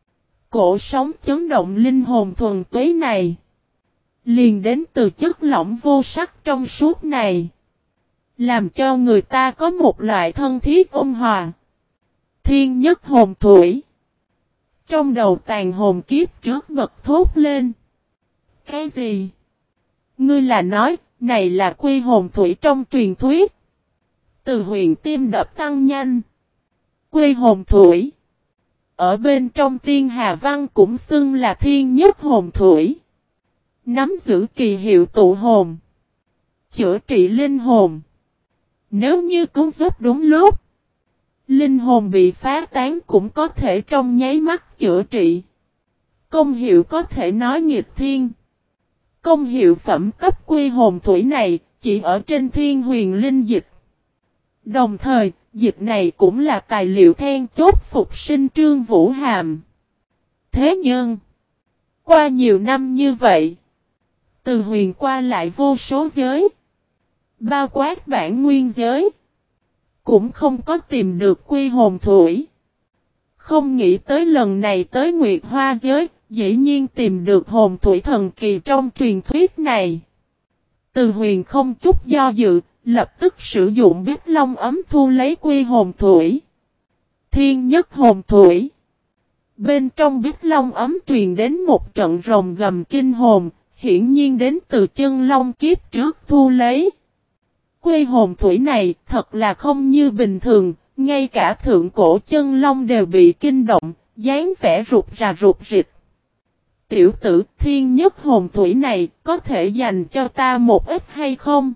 Cổ sóng chấn động linh hồn thuần túy này, liền đến từ chất lỏng vô sắc trong suốt này, làm cho người ta có một loại thân thiết ôn hòa. Thiên nhất hồn thủy. Trong đầu tàn hồn kiếp trước bật thốt lên. Cái gì? Ngươi là nói, này là quy hồn thủy trong truyền thuyết. Từ Huyền tim đập tăng nhanh. Quy hồn thủy, ở bên trong Tiên Hà Văn cũng xưng là thiên nhất hồn thủy. Nắm giữ kỳ hiệu tụ hồn, chữa trị linh hồn. Nếu như cứu giúp đúng lúc, linh hồn bị phá tán cũng có thể trong nháy mắt chữa trị. Công hiệu có thể nói nghịch thiên. Công hiệu phẩm cấp quy hồn thủy này chỉ ở trên Thiên Huyền Linh Dịch. Đồng thời, dịch này cũng là tài liệu then chốt phục sinh Trương Vũ Hàm. Thế nhưng, qua nhiều năm như vậy, Từ Huyền qua lại vô số giới, bao quát bản nguyên giới, cũng không có tìm được quy hồn thủy. Không nghĩ tới lần này tới Nguyệt Hoa giới, dĩ nhiên tìm được hồn thủy thần kỳ trong truyền thuyết này. Từ Huyền không chút do dự, lập tức sử dụng Bích Long ấm thu lấy quy hồn thủy. Thiên nhất hồn thủy. Bên trong Bích Long ấm truyền đến một trận rồng gầm kinh hồn, hiển nhiên đến từ chân long kiếp trước thu lấy. Quy hồn thủy này thật là không như bình thường, ngay cả thượng cổ chân long đều bị kinh động, dáng vẻ rụt rà rụt rịch. Tiểu tử, thiên nhất hồn thủy này có thể dành cho ta một ít hay không?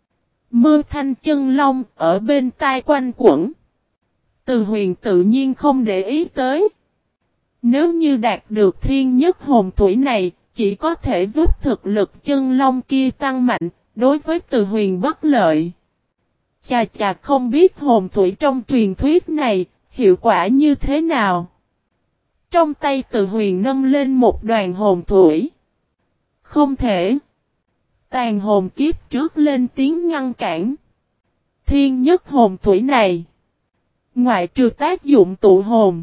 Mơ thanh chân long ở bên tai quanh quẩn. Từ Huyền tự nhiên không để ý tới. Nếu như đạt được thiên nhất hồn thủy này, chỉ có thể giúp thực lực chân long kia tăng mạnh, đối với Từ Huyền bất lợi. Chà chà, không biết hồn thủy trong truyền thuyết này, hiệu quả như thế nào? Trong tay Từ Huyền nâng lên một đoàn hồn thủy. Không thể. Tàn hồn kiếp trước lên tiếng ngăn cản. Thiên nhất hồn thủy này, ngoại trừ tác dụng tụ hồn,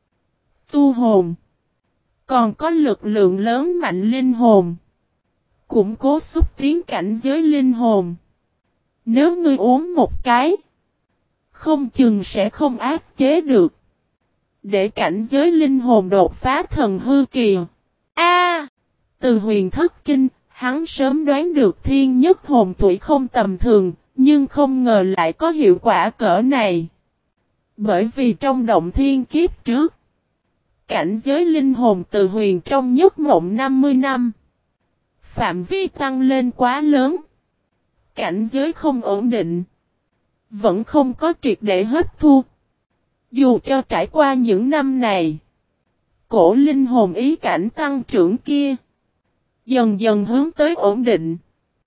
tu hồn, còn có lực lượng lớn mạnh linh hồn, củng cố xúc tiến cảnh giới linh hồn. Nếu ngươi uống một cái, không chừng sẽ không áp chế được, để cảnh giới linh hồn đột phá thần hư kỳ. A! Từ Huyền thất kinh, hắn sớm đoán được thiên nhất hồn thủy không tầm thường, nhưng không ngờ lại có hiệu quả cỡ này. Bởi vì trong động thiên kiếp trước, cảnh giới linh hồn Từ Huyền trong nhất mộng năm mươi năm, phạm vi tăng lên quá lớn. Cảnh giới không ổn định, vẫn không có triệt để hấp thu. Dù cho trải qua những năm này, cổ linh hồn ý cảnh tăng trưởng kia, dần dần hướng tới ổn định,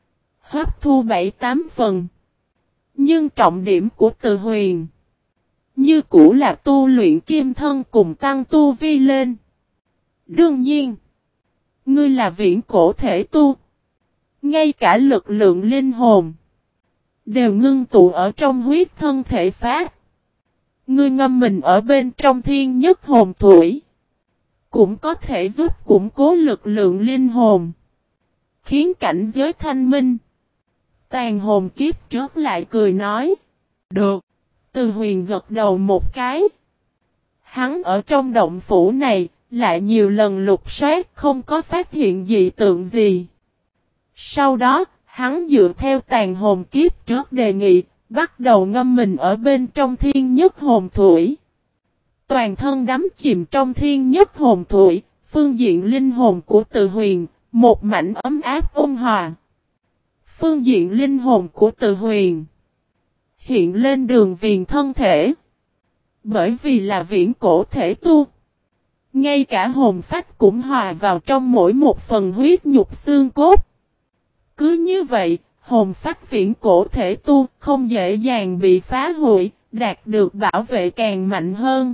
hấp thu bảy tám phần. Nhưng trọng điểm của Từ Huyền, như cũ là tu luyện kim thân cùng tăng tu vi lên. Đương nhiên, ngươi là viễn cổ thể tu, ngay cả lực lượng linh hồn đều ngưng tụ ở trong huyết thân thể phát. Ngươi ngâm mình ở bên trong thiên nhất hồn thủy. Cũng có thể giúp củng cố lực lượng linh hồn. Khiến cảnh giới thanh minh. Tàn hồn kiếp trước lại cười nói. Được. Từ Huyền gật đầu một cái. Hắn ở trong động phủ này, lại nhiều lần lục soát không có phát hiện dị tượng gì. Sau đó, hắn dựa theo tàn hồn kiếp trước đề nghị, bắt đầu ngâm mình ở bên trong thiên nhất hồn thủy. Toàn thân đắm chìm trong thiên nhất hồn thủy, phương diện linh hồn của Từ Huyền, một mảnh ấm áp ôn hòa. Phương diện linh hồn của Từ Huyền hiện lên đường viền thân thể. Bởi vì là viễn cổ thể tu. Ngay cả hồn phách cũng hòa vào trong mỗi một phần huyết nhục xương cốt. Cứ như vậy, hồn phách viễn cổ thể tu không dễ dàng bị phá hủy, đạt được bảo vệ càng mạnh hơn.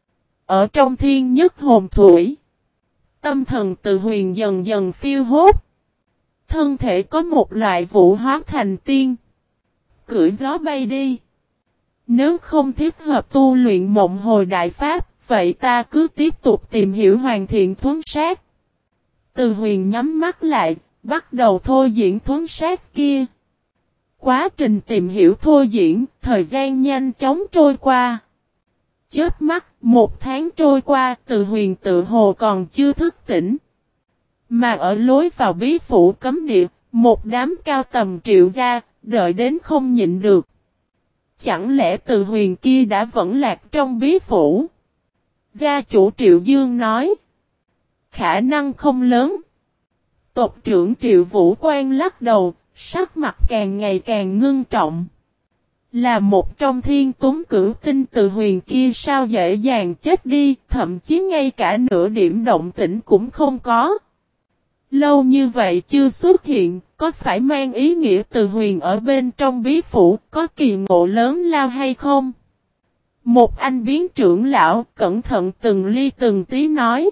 Ở trong thiên nhất hồn thủy, tâm thần Từ Huyền dần dần phiêu hốt. Thân thể có một loại vũ hóa thành tiên. Cưỡi gió bay đi. Nếu không thích hợp tu luyện mộng hồi đại pháp, vậy ta cứ tiếp tục tìm hiểu hoàn thiện thuấn sát. Từ Huyền nhắm mắt lại, bắt đầu thôi diễn thuấn sát kia. Quá trình tìm hiểu thôi diễn, thời gian nhanh chóng trôi qua. Chớp mắt, một tháng trôi qua, Từ Huyền tự hồ còn chưa thức tỉnh. Mà ở lối vào bí phủ cấm địa, một đám cao tầm Triệu gia, đợi đến không nhịn được. Chẳng lẽ Từ Huyền kia đã vẫn lạc trong bí phủ? Gia chủ Triệu Dương nói. Khả năng không lớn. Tộc trưởng Triệu Vũ Quan lắc đầu, sắc mặt càng ngày càng ngưng trọng. Là một trong thiên tuấn cửu tinh Từ Huyền kia sao dễ dàng chết đi, thậm chí ngay cả nửa điểm động tĩnh cũng không có. Lâu như vậy chưa xuất hiện, có phải mang ý nghĩa Từ Huyền ở bên trong bí phủ có kỳ ngộ lớn lao hay không? Một anh biến trưởng lão cẩn thận từng ly từng tí nói.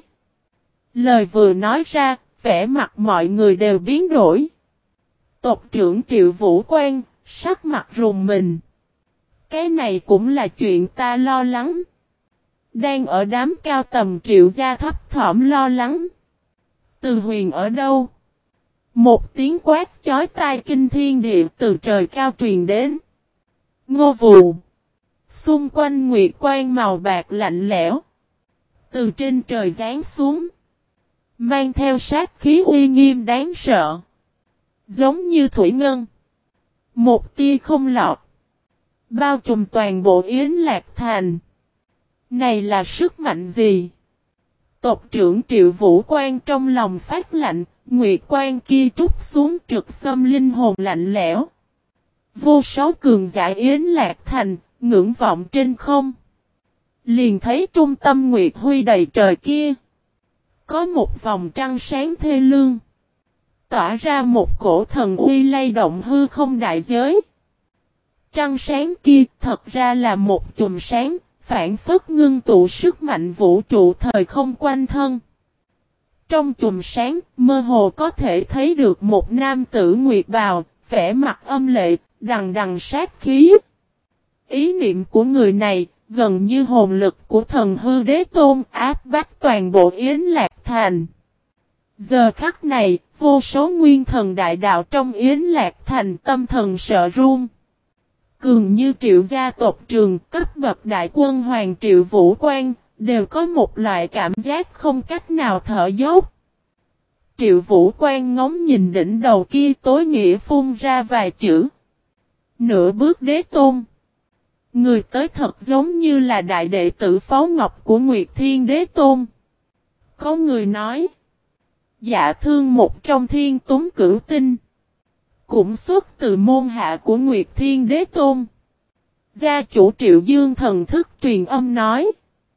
Lời vừa nói ra, vẻ mặt mọi người đều biến đổi. Tộc trưởng Triệu Vũ Quan, sắc mặt rùng mình. Cái này cũng là chuyện ta lo lắng. Đang ở đám cao tầm Triệu gia thấp thỏm lo lắng. Từ Huyền ở đâu? Một tiếng quát chói tai kinh thiên địa từ trời cao truyền đến. Ngô Vù. Xung quanh nguyệt quang màu bạc lạnh lẽo. Từ trên trời giáng xuống. Mang theo sát khí uy nghiêm đáng sợ. Giống như thủy ngân. Một tia không lọt. Bao trùm toàn bộ Yến Lạc Thành. Này là sức mạnh gì? Tộc trưởng Triệu Vũ Quan trong lòng phát lạnh. Nguyệt quan kia trút xuống trực xâm linh hồn lạnh lẽo. Vô số cường giả Yến Lạc Thành, ngưỡng vọng trên không. Liền thấy trung tâm Nguyệt Huy đầy trời kia. Có một vòng trăng sáng thê lương. Tỏa ra một cổ thần uy lay động hư không đại giới. Trăng sáng kia thật ra là một chùm sáng, phản phất ngưng tụ sức mạnh vũ trụ thời không quanh thân. Trong chùm sáng, mơ hồ có thể thấy được một nam tử nguyệt bào, vẻ mặt âm lệ, đằng đằng sát khí. Ý niệm của người này, gần như hồn lực của thần hư đế tôn áp bách toàn bộ Yến Lạc Thành. Giờ khắc này, vô số nguyên thần đại đạo trong Yến Lạc Thành tâm thần sợ run. Cường như Triệu gia tộc trường cấp bậc đại quân Hoàng Triệu Vũ Quan, đều có một loại cảm giác không cách nào thở dốc. Triệu Vũ Quan ngóng nhìn đỉnh đầu kia tối nghĩa phun ra vài chữ. Nửa bước đế tôn. Người tới thật giống như là đại đệ tử Pháo Ngọc của Nguyệt Thiên Đế Tôn. Có người nói. Dạ thương một trong thiên tuấn cửu tinh. Cũng xuất từ môn hạ của Nguyệt Thiên Đế Tôn. Gia chủ Triệu Dương thần thức truyền âm nói.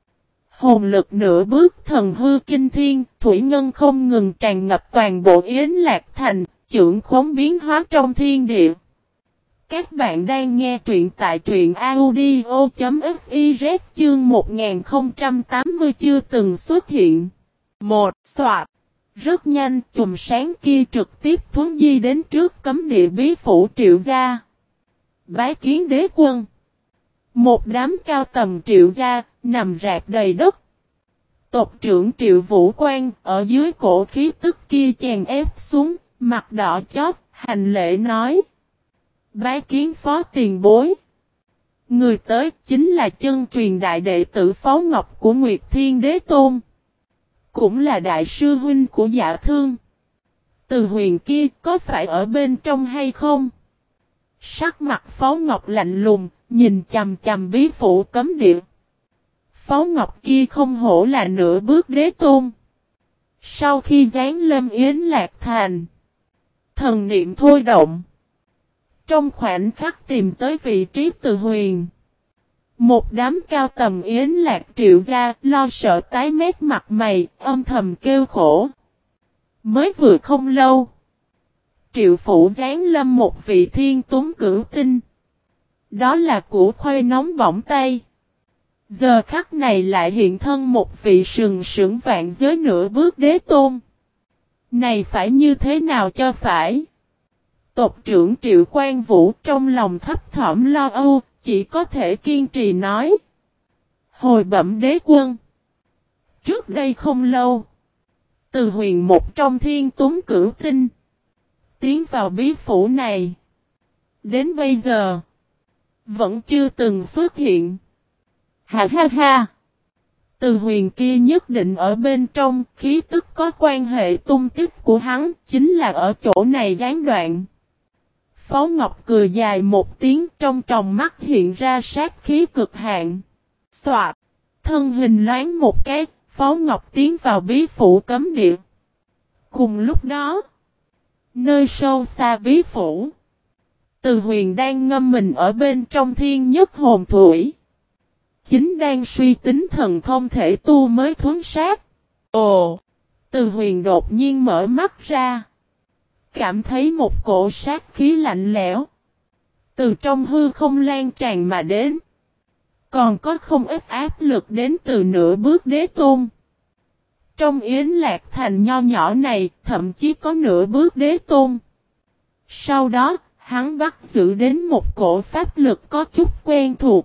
Hồn lực nửa bước thần hư kinh thiên, thủy ngân không ngừng tràn ngập toàn bộ Yến Lạc Thành, trưởng khống biến hóa trong thiên địa. Các bạn đang nghe truyện tại truyện audio.fiz chương một nghìn không trăm tám mươi chưa từng xuất hiện. Một soạt. Rất nhanh, chùm sáng kia trực tiếp thuấn di đến trước cấm địa bí phủ Triệu gia. Bái kiến đế quân. Một đám cao tầm Triệu gia, nằm rạp đầy đất. Tộc trưởng Triệu Vũ Quang, ở dưới cổ khí tức kia chèn ép xuống, mặt đỏ chót, hành lễ nói. Bái kiến phó tiền bối. Người tới chính là chân truyền đại đệ tử Phó Ngọc của Nguyệt Thiên Đế Tôn. Cũng là đại sư huynh của Dạ Thương. Từ Huyền kia có phải ở bên trong hay không? Sắc mặt Phó Ngọc lạnh lùng, nhìn chằm chằm bí phủ cấm địa. Phó Ngọc kia không hổ là nửa bước đế tôn. Sau khi giáng lâm Yến Lạc Thành, thần niệm thôi động. Trong khoảnh khắc tìm tới vị trí Từ Huyền. Một đám cao tầm Yến Lạc Triệu gia lo sợ tái mét mặt mày, âm thầm kêu khổ. Mới vừa không lâu, Triệu phủ giáng lâm một vị thiên tuấn cửu tinh. Đó là củ khoai nóng bỏng tay. Giờ khắc này lại hiện thân một vị sừng sững vạn giới nửa bước đế tôn. Này phải như thế nào cho phải? Tộc trưởng Triệu Quang Vũ trong lòng thấp thỏm lo âu, chỉ có thể kiên trì nói. Hồi bẩm đế quân. Trước đây không lâu, Từ Huyền một trong thiên tuấn cửu tinh tiến vào bí phủ này. Đến bây giờ vẫn chưa từng xuất hiện. Ha ha ha. Từ Huyền kia nhất định ở bên trong, khí tức có quan hệ tung tích của hắn, chính là ở chỗ này gián đoạn. Phó Ngọc cười dài một tiếng, trong tròng mắt hiện ra sát khí cực hạn. Soạt, thân hình loáng một cái, Phó Ngọc tiến vào bí phủ cấm địa. Cùng lúc đó, nơi sâu xa bí phủ, Từ Huyền đang ngâm mình ở bên trong thiên nhất hồn thủy. Chính đang suy tính thần thông thể tu mới thuấn sát. Ồ! Từ Huyền đột nhiên mở mắt ra. Cảm thấy một cổ sát khí lạnh lẽo. Từ trong hư không lan tràn mà đến. Còn có không ít áp lực đến từ nửa bước đế tôn. Trong Yến Lạc Thành nho nhỏ này, thậm chí có nửa bước đế tôn. Sau đó, hắn bắt giữ đến một cổ pháp lực có chút quen thuộc.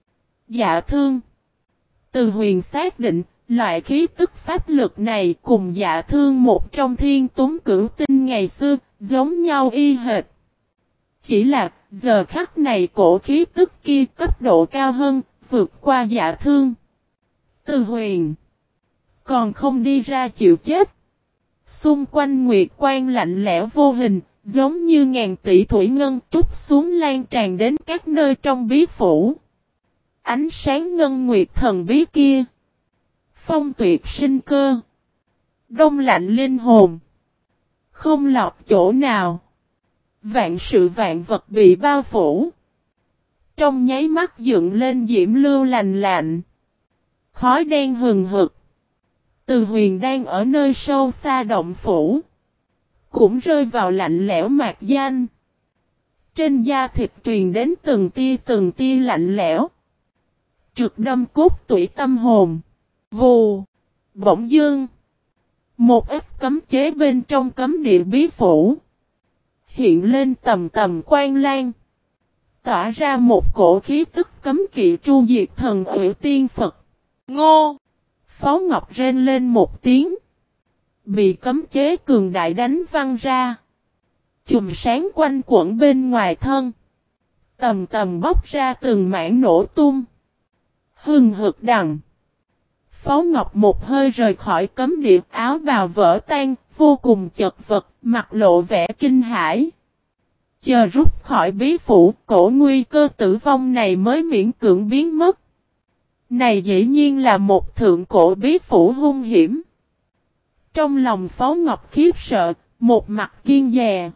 Dạ Thương. Từ Huyền xác định, loại khí tức pháp lực này cùng Dạ Thương một trong thiên tuấn cửu tinh ngày xưa, giống nhau y hệt. Chỉ là, giờ khắc này cổ khí tức kia cấp độ cao hơn, vượt qua Dạ Thương. Từ Huyền còn không đi ra chịu chết. Xung quanh nguyệt quang lạnh lẽo vô hình, giống như ngàn tỷ thủy ngân trút xuống lan tràn đến các nơi trong bí phủ. Ánh sáng ngân nguyệt thần bí kia, phong tuyệt sinh cơ, đông lạnh linh hồn, không lọt chỗ nào. Vạn sự vạn vật bị bao phủ. Trong nháy mắt dựng lên diễm lưu lành lạnh. Khói đen hừng hực. Từ Huyền đang ở nơi sâu xa động phủ, cũng rơi vào lạnh lẽo mạc danh. Trên da thịt truyền đến từng tia từng tia lạnh lẽo. Trực đâm cốt tủy tâm hồn. Vù. Bỗng dưng, một ít cấm chế bên trong cấm địa bí phủ hiện lên tầm tầm quang lan, tỏa ra một cổ khí tức cấm kỵ tru diệt thần ủy tiên Phật. Ngô! Phó Ngọc rên lên một tiếng, bị cấm chế cường đại đánh văng ra. Chùm sáng quanh quẩn bên ngoài thân, tầm tầm bốc ra từng mảng nổ tung. Hừng hực đằng. Phó Ngọc một hơi rời khỏi cấm địa, áo bào vỡ tan, vô cùng chật vật, mặt lộ vẻ kinh hãi. Chờ rút khỏi bí phủ, cổ nguy cơ tử vong này mới miễn cưỡng biến mất. Này dĩ nhiên là một thượng cổ bí phủ hung hiểm. Trong lòng Phó Ngọc khiếp sợ, một mặt kiên dè.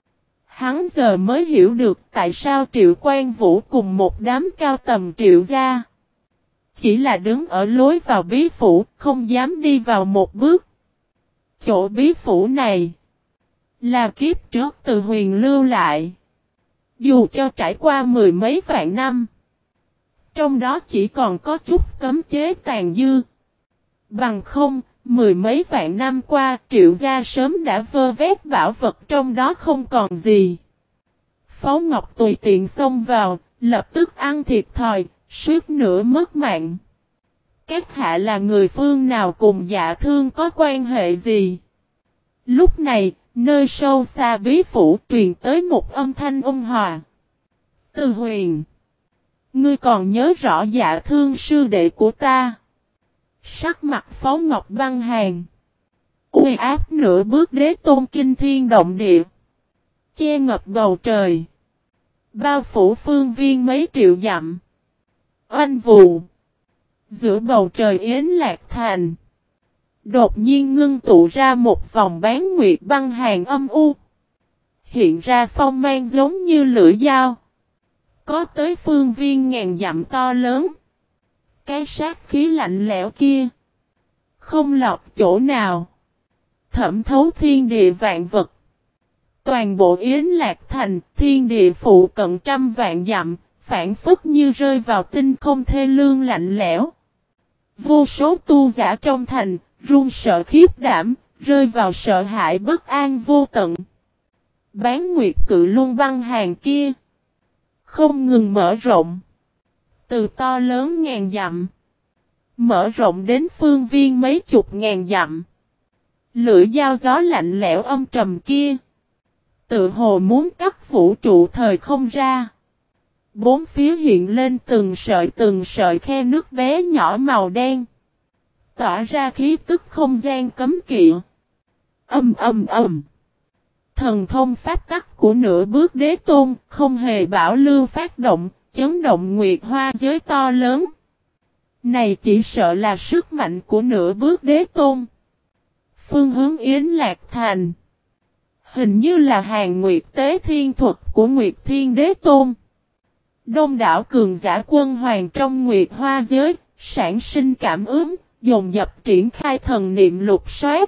Hắn giờ mới hiểu được tại sao Triệu Quang Vũ cùng một đám cao tầm Triệu gia chỉ là đứng ở lối vào bí phủ, không dám đi vào một bước. Chỗ bí phủ này là kiếp trước Từ Huyền lưu lại. Dù cho trải qua mười mấy vạn năm, trong đó chỉ còn có chút cấm chế tàn dư. Bằng không, mười mấy vạn năm qua Triệu gia sớm đã vơ vét bảo vật trong đó không còn gì. Phó Ngọc tùy tiện xông vào, lập tức ăn thiệt thòi, suýt nữa mất mạng. Các hạ là người phương nào cùng Dạ Thương có quan hệ gì? Lúc này, nơi sâu xa bí phủ truyền tới một âm thanh ôn hòa. Từ Huyền, ngươi còn nhớ rõ Dạ Thương sư đệ của ta? Sắc mặt Phó Ngọc băng hàn. Uy áp nửa bước đế tôn kinh thiên động địa. Che ngập bầu trời. Bao phủ phương viên mấy triệu dặm. Oanh vù. Giữa bầu trời Yến Lạc Thành. Đột nhiên ngưng tụ ra một vòng bán nguyệt băng hàn âm u. Hiện ra phong mang giống như lưỡi dao. Có tới phương viên ngàn dặm to lớn. Cái sát khí lạnh lẽo kia. Không lọt chỗ nào. Thẩm thấu thiên địa vạn vật. Toàn bộ Yến Lạc Thành, thiên địa phụ cận trăm vạn dặm, phản phất như rơi vào tinh không thê lương lạnh lẽo. Vô số tu giả trong thành, run sợ khiếp đảm, rơi vào sợ hãi bất an vô tận. Bán nguyệt cự luân băng hàng kia. Không ngừng mở rộng. Từ to lớn ngàn dặm. Mở rộng đến phương viên mấy chục ngàn dặm. Lưỡi dao gió lạnh lẽo âm trầm kia. Tự hồ muốn cắt vũ trụ thời không ra. Bốn phía hiện lên từng sợi từng sợi khe nước bé nhỏ màu đen. Tỏa ra khí tức không gian cấm kỵ. Âm âm âm. Thần thông pháp tắc của nửa bước đế tôn không hề bảo lưu phát động, chấn động nguyệt hoa giới to lớn. Này chỉ sợ là sức mạnh của nửa bước đế tôn. Phương hướng Yến Lạc Thành. Hình như là hàng nguyệt tế thiên thuật của Nguyệt Thiên Đế Tôn. Đông đảo cường giả quân hoàng trong nguyệt hoa giới, sản sinh cảm ứng, dồn dập triển khai thần niệm lục soát.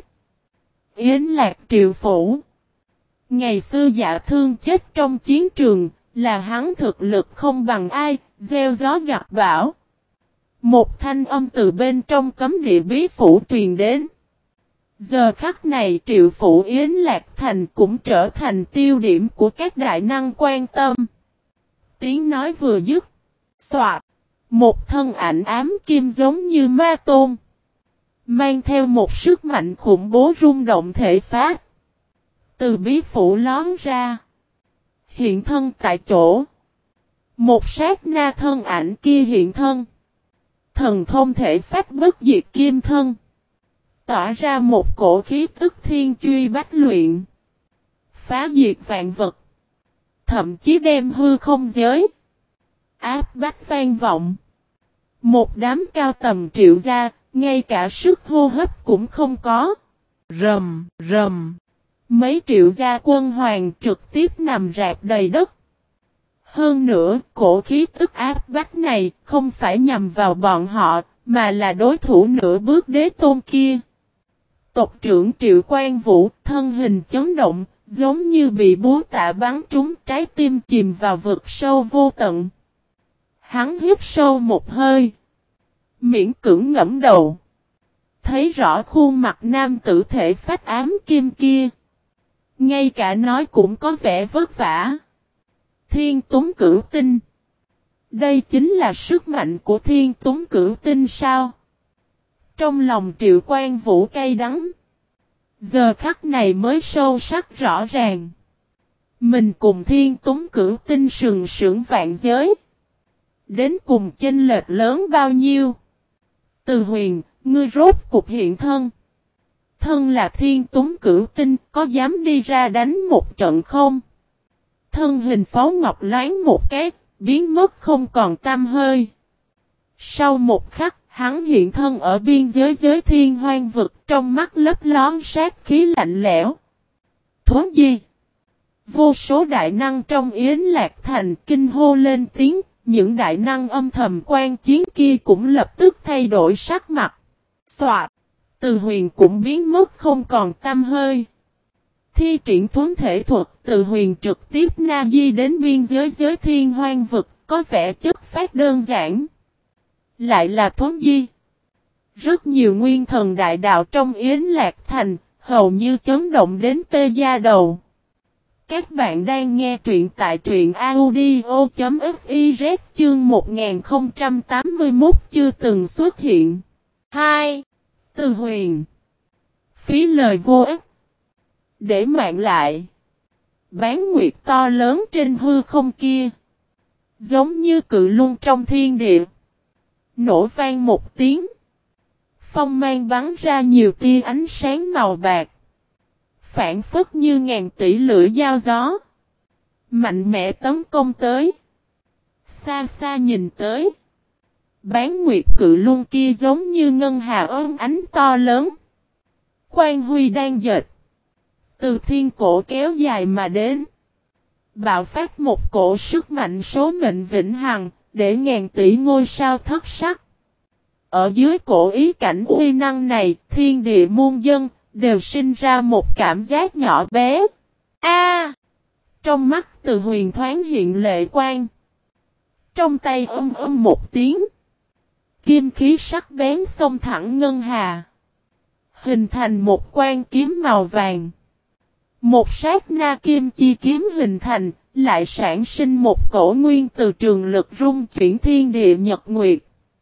Yến Lạc Triều Phủ. Ngày xưa Dạ Thương chết trong chiến trường, là hắn thực lực không bằng ai, gieo gió gặt bão. Một thanh âm từ bên trong cấm địa bí phủ truyền đến. Giờ khắc này Triệu Phủ Yến Lạc Thành cũng trở thành tiêu điểm của các đại năng quan tâm. Tiếng nói vừa dứt. Xoạt. Một thân ảnh ám kim giống như ma tôn. Mang theo một sức mạnh khủng bố rung động thể phát. Từ bí phủ lón ra. Hiện thân tại chỗ. Một sát na thân ảnh kia hiện thân. Thần thông thể phát bất diệt kim thân. Tỏa ra một cổ khí tức thiên truy bách luyện. Phá diệt vạn vật. Thậm chí đem hư không giới. Áp bách vang vọng. Một đám cao tầm triệu gia, ngay cả sức hô hấp cũng không có. Rầm, rầm. Mấy triệu gia quân hoàng trực tiếp nằm rạp đầy đất. Hơn nữa, cổ khí tức áp bách này không phải nhằm vào bọn họ, mà là đối thủ nửa bước đế tôn kia. Tộc trưởng Triệu Quan Vũ, thân hình chấn động, giống như bị búa tạ bắn trúng, trái tim chìm vào vực sâu vô tận. Hắn hít sâu một hơi. Miễn cưỡng ngẫm đầu. Thấy rõ khuôn mặt nam tử thể phách ám kim kia. Ngay cả nói cũng có vẻ vất vả. Thiên Túng Cửu Tinh. Đây chính là sức mạnh của Thiên Túng Cửu Tinh sao? Trong lòng Triệu Quan Vũ cay đắng. Giờ khắc này mới sâu sắc rõ ràng. Mình cùng Thiên Túng Cửu Tinh sừng sững vạn giới. Đến cùng chênh lệch lớn bao nhiêu? Từ Huyền, ngươi rốt cục hiện thân. Thân là Thiên Túng Cửu Tinh, có dám đi ra đánh một trận không? Thân hình Phó Ngọc loáng một cái, biến mất không còn tăm hơi. Sau một khắc, hắn hiện thân ở biên giới giới thiên hoang vực, trong mắt lấp lón sát khí lạnh lẽo. Thốn gì? Vô số đại năng trong Yến Lạc Thành kinh hô lên tiếng, những đại năng âm thầm quan chiến kia cũng lập tức thay đổi sắc mặt. Soạt! Từ Huyền cũng biến mất không còn tăm hơi. Thi triển thuấn thể thuật, Từ Huyền trực tiếp na di đến biên giới giới thiên hoang vực, có vẻ chất phát đơn giản. Lại là thuấn di. Rất nhiều nguyên thần đại đạo trong Yến Lạc Thành, hầu như chấn động đến tê da đầu. Các bạn đang nghe truyện tại truyện audio.fiz chương một nghìn không trăm tám mươi mốt chưa từng xuất hiện. hai. Từ Huyền. Phí lời vô ích. Để mạng lại. Bán nguyệt to lớn trên hư không kia. Giống như cự luân trong thiên địa. Nổ vang một tiếng. Phong mang bắn ra nhiều tia ánh sáng màu bạc. Phản phất như ngàn tỷ lưỡi dao gió. Mạnh mẽ tấn công tới. Xa xa nhìn tới. Bán nguyệt cự luân kia giống như ngân hà ôm ánh to lớn. Quang huy đang dệt. Từ thiên cổ kéo dài mà đến. Bạo phát một cổ sức mạnh số mệnh vĩnh hằng. Để ngàn tỷ ngôi sao thất sắc. Ở dưới cổ ý cảnh uy năng này. Thiên địa muôn dân. Đều sinh ra một cảm giác nhỏ bé. A! Trong mắt Từ Huyền thoáng hiện lệ quang. Trong tay âm âm một tiếng. Kim khí sắc bén xông thẳng ngân hà. Hình thành một quan kiếm màu vàng. Một sát na kim chi kiếm hình thành. Lại sản sinh một cổ nguyên từ trường lực rung chuyển thiên địa nhật nguyệt.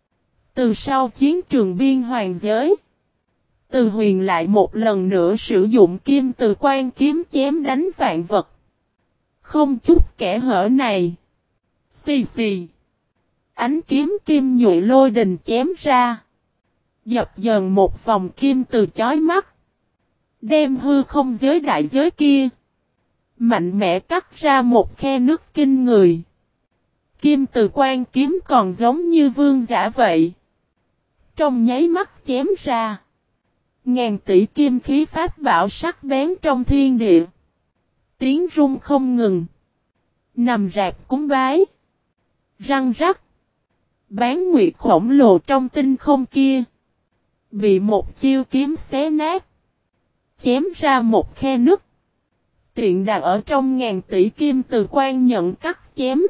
Từ sau chiến trường biên hoàng giới. Từ Huyền lại một lần nữa sử dụng kim từ quan kiếm chém đánh vạn vật. Không chút kẻ hở này. Xì xì. Ánh kiếm kim nhụy lôi đình chém ra. Dập dần một vòng kim từ chói mắt. Đem hư không giới đại giới kia. Mạnh mẽ cắt ra một khe nước kinh người. Kim từ quan kiếm còn giống như vương giả vậy. Trong nháy mắt chém ra. Ngàn tỷ kim khí pháp bảo sắc bén trong thiên địa. Tiếng rung không ngừng. Nằm rạp cúng bái. Răng rắc. Bán nguyệt khổng lồ trong tinh không kia. Bị một chiêu kiếm xé nát. Chém ra một khe nứt. Tiện đà ở trong ngàn tỷ kim từ quan nhận cắt chém.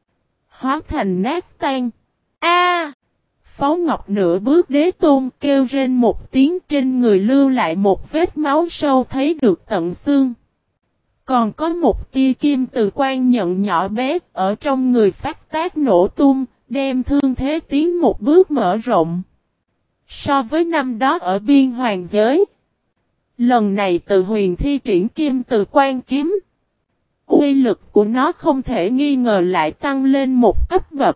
Hóa thành nát tan. A! Pháo Ngọc nửa bước đế tôn kêu rên một tiếng trên người lưu lại một vết máu sâu thấy được tận xương. Còn có một tia kim từ quan nhận nhỏ bé ở trong người phát tác nổ tung, đem thương thế tiến một bước mở rộng. So với năm đó ở biên hoàng giới. Lần này Từ Huyền thi triển kim từ quan kiếm. Uy lực của nó không thể nghi ngờ lại tăng lên một cấp bậc.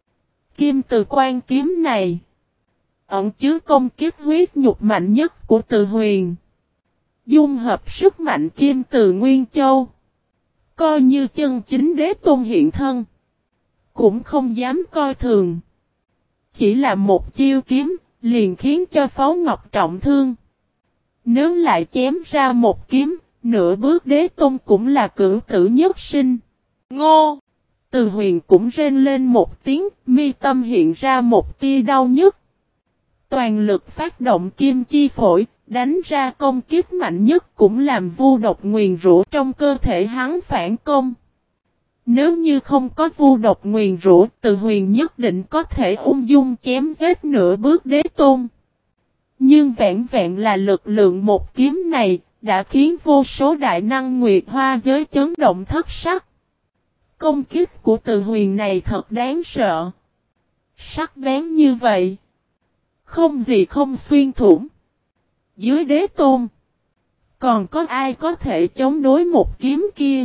Kim từ quan kiếm này. Ẩn chứa công kích huyết nhục mạnh nhất của Từ Huyền. Dung hợp sức mạnh kim từ Nguyên Châu. Coi như chân chính đế tôn hiện thân. Cũng không dám coi thường. Chỉ là một chiêu kiếm. Liền khiến cho Pháo Ngọc trọng thương. Nếu lại chém ra một kiếm. Nửa bước đế tôn cũng là cửu tử nhất sinh. Ngô! Từ Huyền cũng rên lên một tiếng, mi tâm hiện ra một tia đau nhức. Toàn lực phát động kim chi phổi, đánh ra công kích mạnh nhất cũng làm vu độc nguyền rủa trong cơ thể hắn phản công. Nếu như không có vu độc nguyền rủa, Từ Huyền nhất định có thể ung dung chém giết nửa bước đế tôn. Nhưng vẹn vẹn là lực lượng một kiếm này, đã khiến vô số đại năng nguyệt hoa giới chấn động thất sắc. Công kích của Từ Huyền này thật đáng sợ. Sắc bén như vậy. Không gì không xuyên thủng. Dưới đế tôn. Còn có ai có thể chống đối một kiếm kia.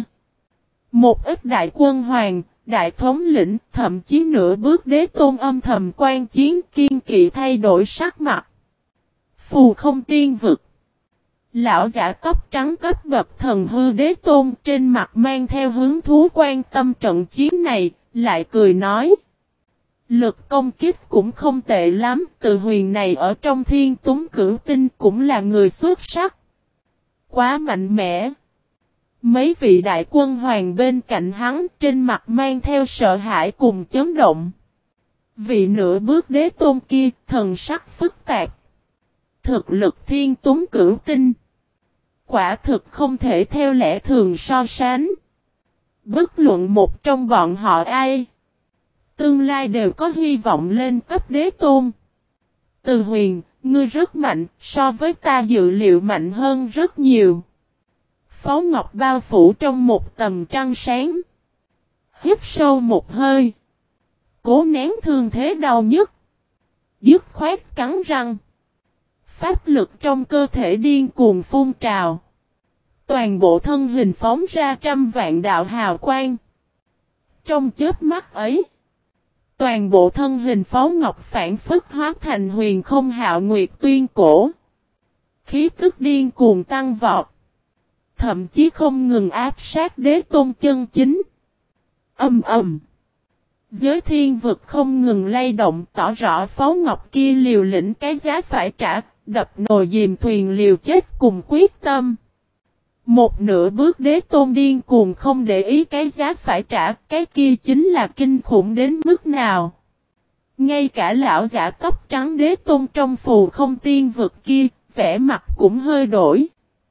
Một ít đại quân hoàng, đại thống lĩnh, thậm chí nửa bước đế tôn âm thầm quan chiến kiên kỵ thay đổi sắc mặt. Phù không tiên vực. Lão giả tóc trắng cấp bậc thần hư đế tôn trên mặt mang theo hứng thú quan tâm trận chiến này, lại cười nói. Lực công kích cũng không tệ lắm, Từ Huyền này ở trong thiên túng cửu tinh cũng là người xuất sắc. Quá mạnh mẽ. Mấy vị đại quân hoàng bên cạnh hắn trên mặt mang theo sợ hãi cùng chấn động. Vị nửa bước đế tôn kia thần sắc phức tạp. Thực lực thiên túng cửu tinh. Quả thực không thể theo lẽ thường so sánh. Bất luận một trong bọn họ ai. Tương lai đều có hy vọng lên cấp đế tôn. Từ Huyền, ngươi rất mạnh, so với ta dự liệu mạnh hơn rất nhiều. Phó Ngọc bao phủ trong một tầm trăng sáng. Hít sâu một hơi. Cố nén thương thế đau nhức. Dứt khoát cắn răng. Pháp lực trong cơ thể điên cuồng phun trào. Toàn bộ thân hình phóng ra trăm vạn đạo hào quang. Trong chớp mắt ấy, toàn bộ thân hình Phó Ngọc phản phất hóa thành huyền không hạo nguyệt tuyên cổ. Khí tức điên cuồng tăng vọt. Thậm chí không ngừng áp sát đế tôn chân chính. Ầm ầm. Giới thiên vực không ngừng lay động, tỏ rõ Phó Ngọc kia liều lĩnh cái giá phải trả, đập nồi dìm thuyền liều chết cùng quyết tâm. Một nửa bước đế tôn điên cuồng không để ý cái giá phải trả, cái kia chính là kinh khủng đến mức nào. Ngay cả lão giả tóc trắng đế tôn trong phù không tiên vực kia, vẻ mặt cũng hơi đổi.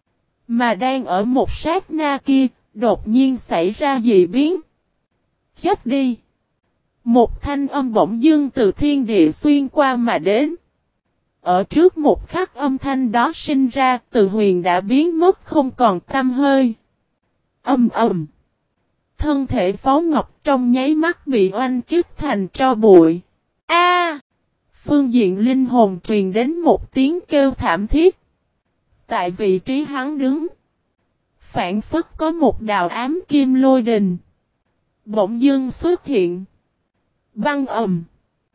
Mà đang ở một sát na kia, đột nhiên xảy ra dị biến. Chết đi! Một thanh âm bỗng dưng từ thiên địa xuyên qua mà đến. Ở trước một khắc âm thanh đó sinh ra, Từ Huyền đã biến mất không còn tăm hơi. Ầm ầm. Thân thể Phó Ngọc trong nháy mắt bị oanh kích thành tro bụi. A! Phương diện linh hồn truyền đến một tiếng kêu thảm thiết. Tại vị trí hắn đứng, phản phất có một đạo ám kim lôi đình bỗng dưng xuất hiện. Băng ầm.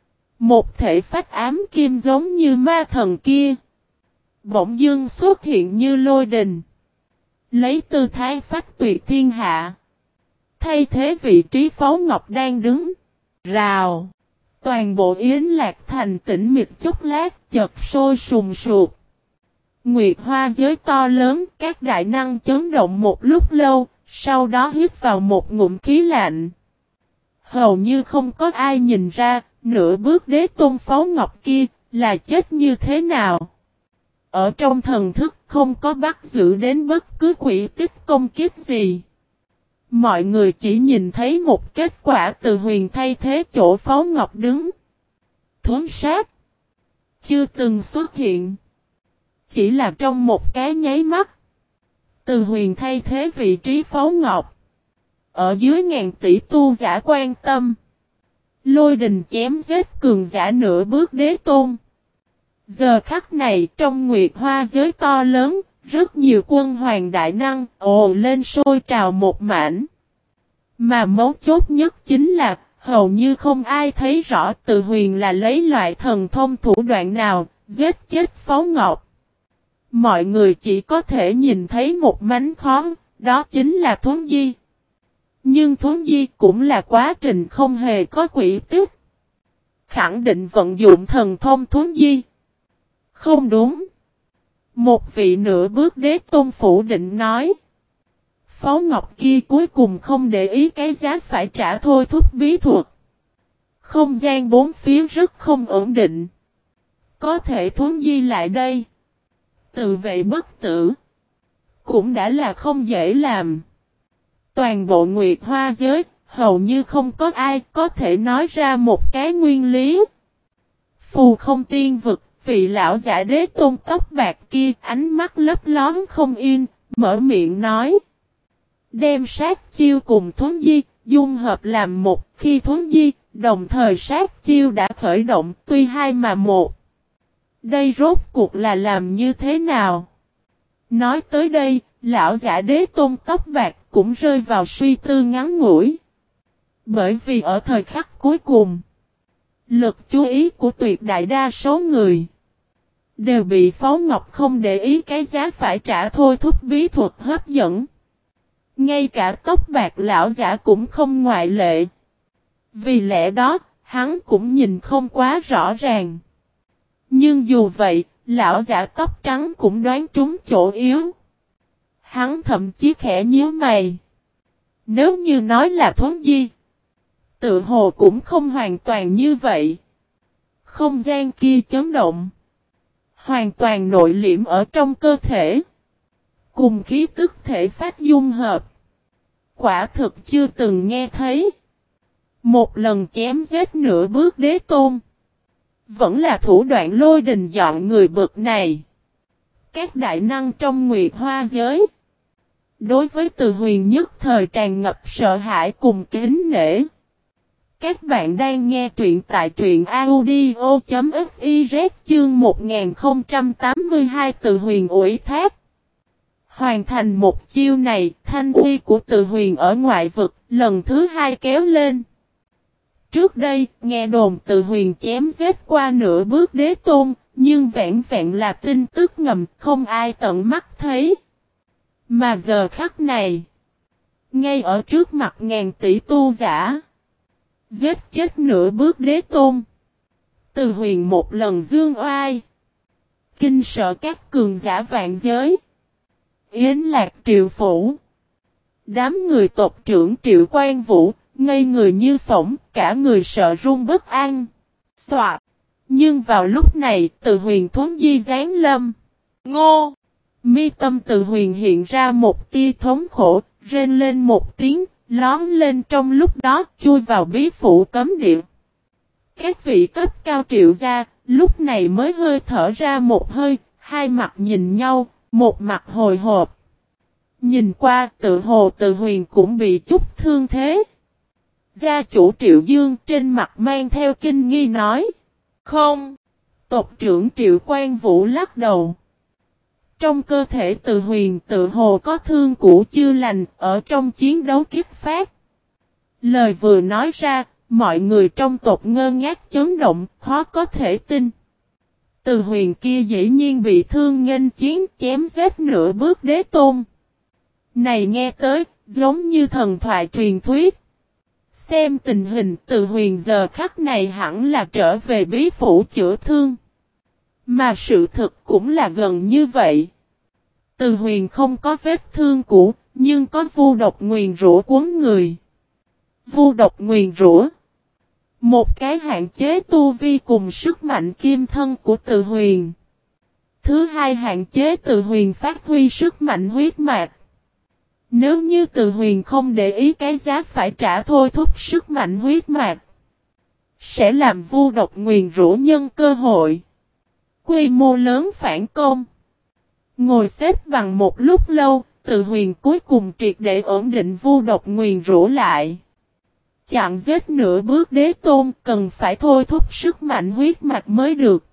Một thể phách ám kim giống như ma thần kia bỗng dưng xuất hiện như lôi đình, lấy tư thái phách tuyệt thiên hạ, thay thế vị trí Phó Ngọc đang đứng. Rào. Toàn bộ Yến Lạc Thành tĩnh mịch chốc lát, chợt sôi sùng sục. Nguyệt hoa giới to lớn, các đại năng chấn động một lúc lâu, sau đó hít vào một ngụm khí lạnh. Hầu như không có ai nhìn ra, nửa bước đế tôn Phó Ngọc kia, là chết như thế nào. Ở trong thần thức không có bắt giữ đến bất cứ quỷ tích công kiếp gì. Mọi người chỉ nhìn thấy một kết quả Từ Huyền thay thế chỗ Phó Ngọc đứng. Thuấn sát. Chưa từng xuất hiện. Chỉ là trong một cái nháy mắt. Từ Huyền thay thế vị trí Phó Ngọc. Ở dưới ngàn tỷ tu giả quan tâm. Lôi đình chém giết cường giả nửa bước đế tôn. Giờ khắc này trong Nguyệt Hoa giới to lớn, rất nhiều quân hoàng đại năng ồ lên sôi trào một mảnh. Mà mấu chốt nhất chính là, hầu như không ai thấy rõ Từ Huyền là lấy loại thần thông thủ đoạn nào, giết chết Phó Ngọc. Mọi người chỉ có thể nhìn thấy một mánh khó, đó chính là thuấn di. Nhưng thuấn di cũng là quá trình không hề có quỹ tích. Khẳng định vận dụng thần thông thuấn di. Không đúng. Một vị nửa bước đế tôn phủ định nói. Phó Ngọc kia cuối cùng không để ý cái giá phải trả thôi thúc bí thuật. Không gian bốn phía rất không ổn định. Có thể thuấn di lại đây. Tự vệ bất tử. Cũng đã là không dễ làm. Toàn bộ Nguyệt Hoa giới, hầu như không có ai có thể nói ra một cái nguyên lý. Phù không tiên vực, vị lão giả đế tôn tóc bạc kia, ánh mắt lấp lón không yên, mở miệng nói. Đem sát chiêu cùng thuấn di, dung hợp làm một, khi thuấn di, đồng thời sát chiêu đã khởi động, tuy hai mà một. Đây rốt cuộc là làm như thế nào? Nói tới đây, lão giả đế tôn tóc bạc cũng rơi vào suy tư ngắn ngủi. Bởi vì ở thời khắc cuối cùng, lực chú ý của tuyệt đại đa số người đều bị Phó Ngọc không để ý cái giá phải trả thôi thúc bí thuật hấp dẫn. Ngay cả tóc bạc lão giả cũng không ngoại lệ. Vì lẽ đó, hắn cũng nhìn không quá rõ ràng. Nhưng dù vậy, lão giả tóc trắng cũng đoán trúng chỗ yếu. Hắn thậm chí khẽ nhíu mày. Nếu như nói là thuấn di, tự hồ cũng không hoàn toàn như vậy. Không gian kia chấn động. Hoàn toàn nội liễm ở trong cơ thể. Cùng khí tức thể phát dung hợp. Quả thực chưa từng nghe thấy. Một lần chém giết nửa bước đế tôn. Vẫn là thủ đoạn lôi đình dọn người bực này. Các đại năng trong Nguyệt Hoa giới Đối với Từ Huyền nhất thời tràn ngập sợ hãi cùng kính nể. Các bạn đang nghe truyện tại truyện audio.fiz chương một nghìn không trăm tám mươi hai Từ Huyền ủy thác. Hoàn thành một chiêu này, thanh uy của Từ Huyền ở ngoại vực lần thứ hai kéo lên. Trước đây, nghe đồn Từ Huyền chém giết qua nửa bước đế tôn, nhưng vẹn vẹn là tin tức ngầm, không ai tận mắt thấy. Mà giờ khắc này, ngay ở trước mặt ngàn tỷ tu giả, giết chết nửa bước đế tôn. Từ Huyền một lần dương oai, kinh sợ các cường giả vạn giới. Yến Lạc Triệu Phủ, đám người tộc trưởng Triệu Quan Vũ, ngây người như phỏng, cả người sợ run bất an. Soạt! Nhưng vào lúc này, Từ Huyền thuấn di giáng lâm. Ngô! Mi tâm Từ Huyền hiện ra một tia thống khổ, rên lên một tiếng, lón lên trong lúc đó, chui vào bí phủ cấm địa. Các vị cấp cao Triệu gia, lúc này mới hơi thở ra một hơi, hai mặt nhìn nhau, một mặt hồi hộp. Nhìn qua, tự hồ Từ Huyền cũng bị chút thương thế. Gia chủ Triệu Dương trên mặt mang theo kinh nghi nói. Không. Tộc trưởng Triệu Quan Vũ lắc đầu. Trong cơ thể Từ Huyền tự hồ có thương cũ chưa lành ở trong chiến đấu kích phát. Lời vừa nói ra, mọi người trong tộc ngơ ngác chấn động, khó có thể tin. Từ Huyền kia dĩ nhiên bị thương nghênh chiến chém giết nửa bước đế tôn. Này nghe tới, giống như thần thoại truyền thuyết. Xem tình hình Từ Huyền giờ khắc này hẳn là trở về bí phủ chữa thương. Mà sự thực cũng là gần như vậy. Từ Huyền không có vết thương cũ, nhưng có vu độc nguyền rủa cuốn người. Vu độc nguyền rủa, một cái hạn chế tu vi cùng sức mạnh kim thân của Từ Huyền. Thứ hai hạn chế Từ Huyền phát huy sức mạnh huyết mạch. Nếu như Từ Huyền không để ý cái giá phải trả thôi thúc sức mạnh huyết mạch, sẽ làm vu độc nguyền rủa nhân cơ hội. Quy mô lớn phản công. Ngồi xếp bằng một lúc lâu, Từ Huyền cuối cùng triệt để ổn định vu độc nguyền rủa lại. Chặn giết nửa bước đế tôn cần phải thôi thúc sức mạnh huyết mạch mới được.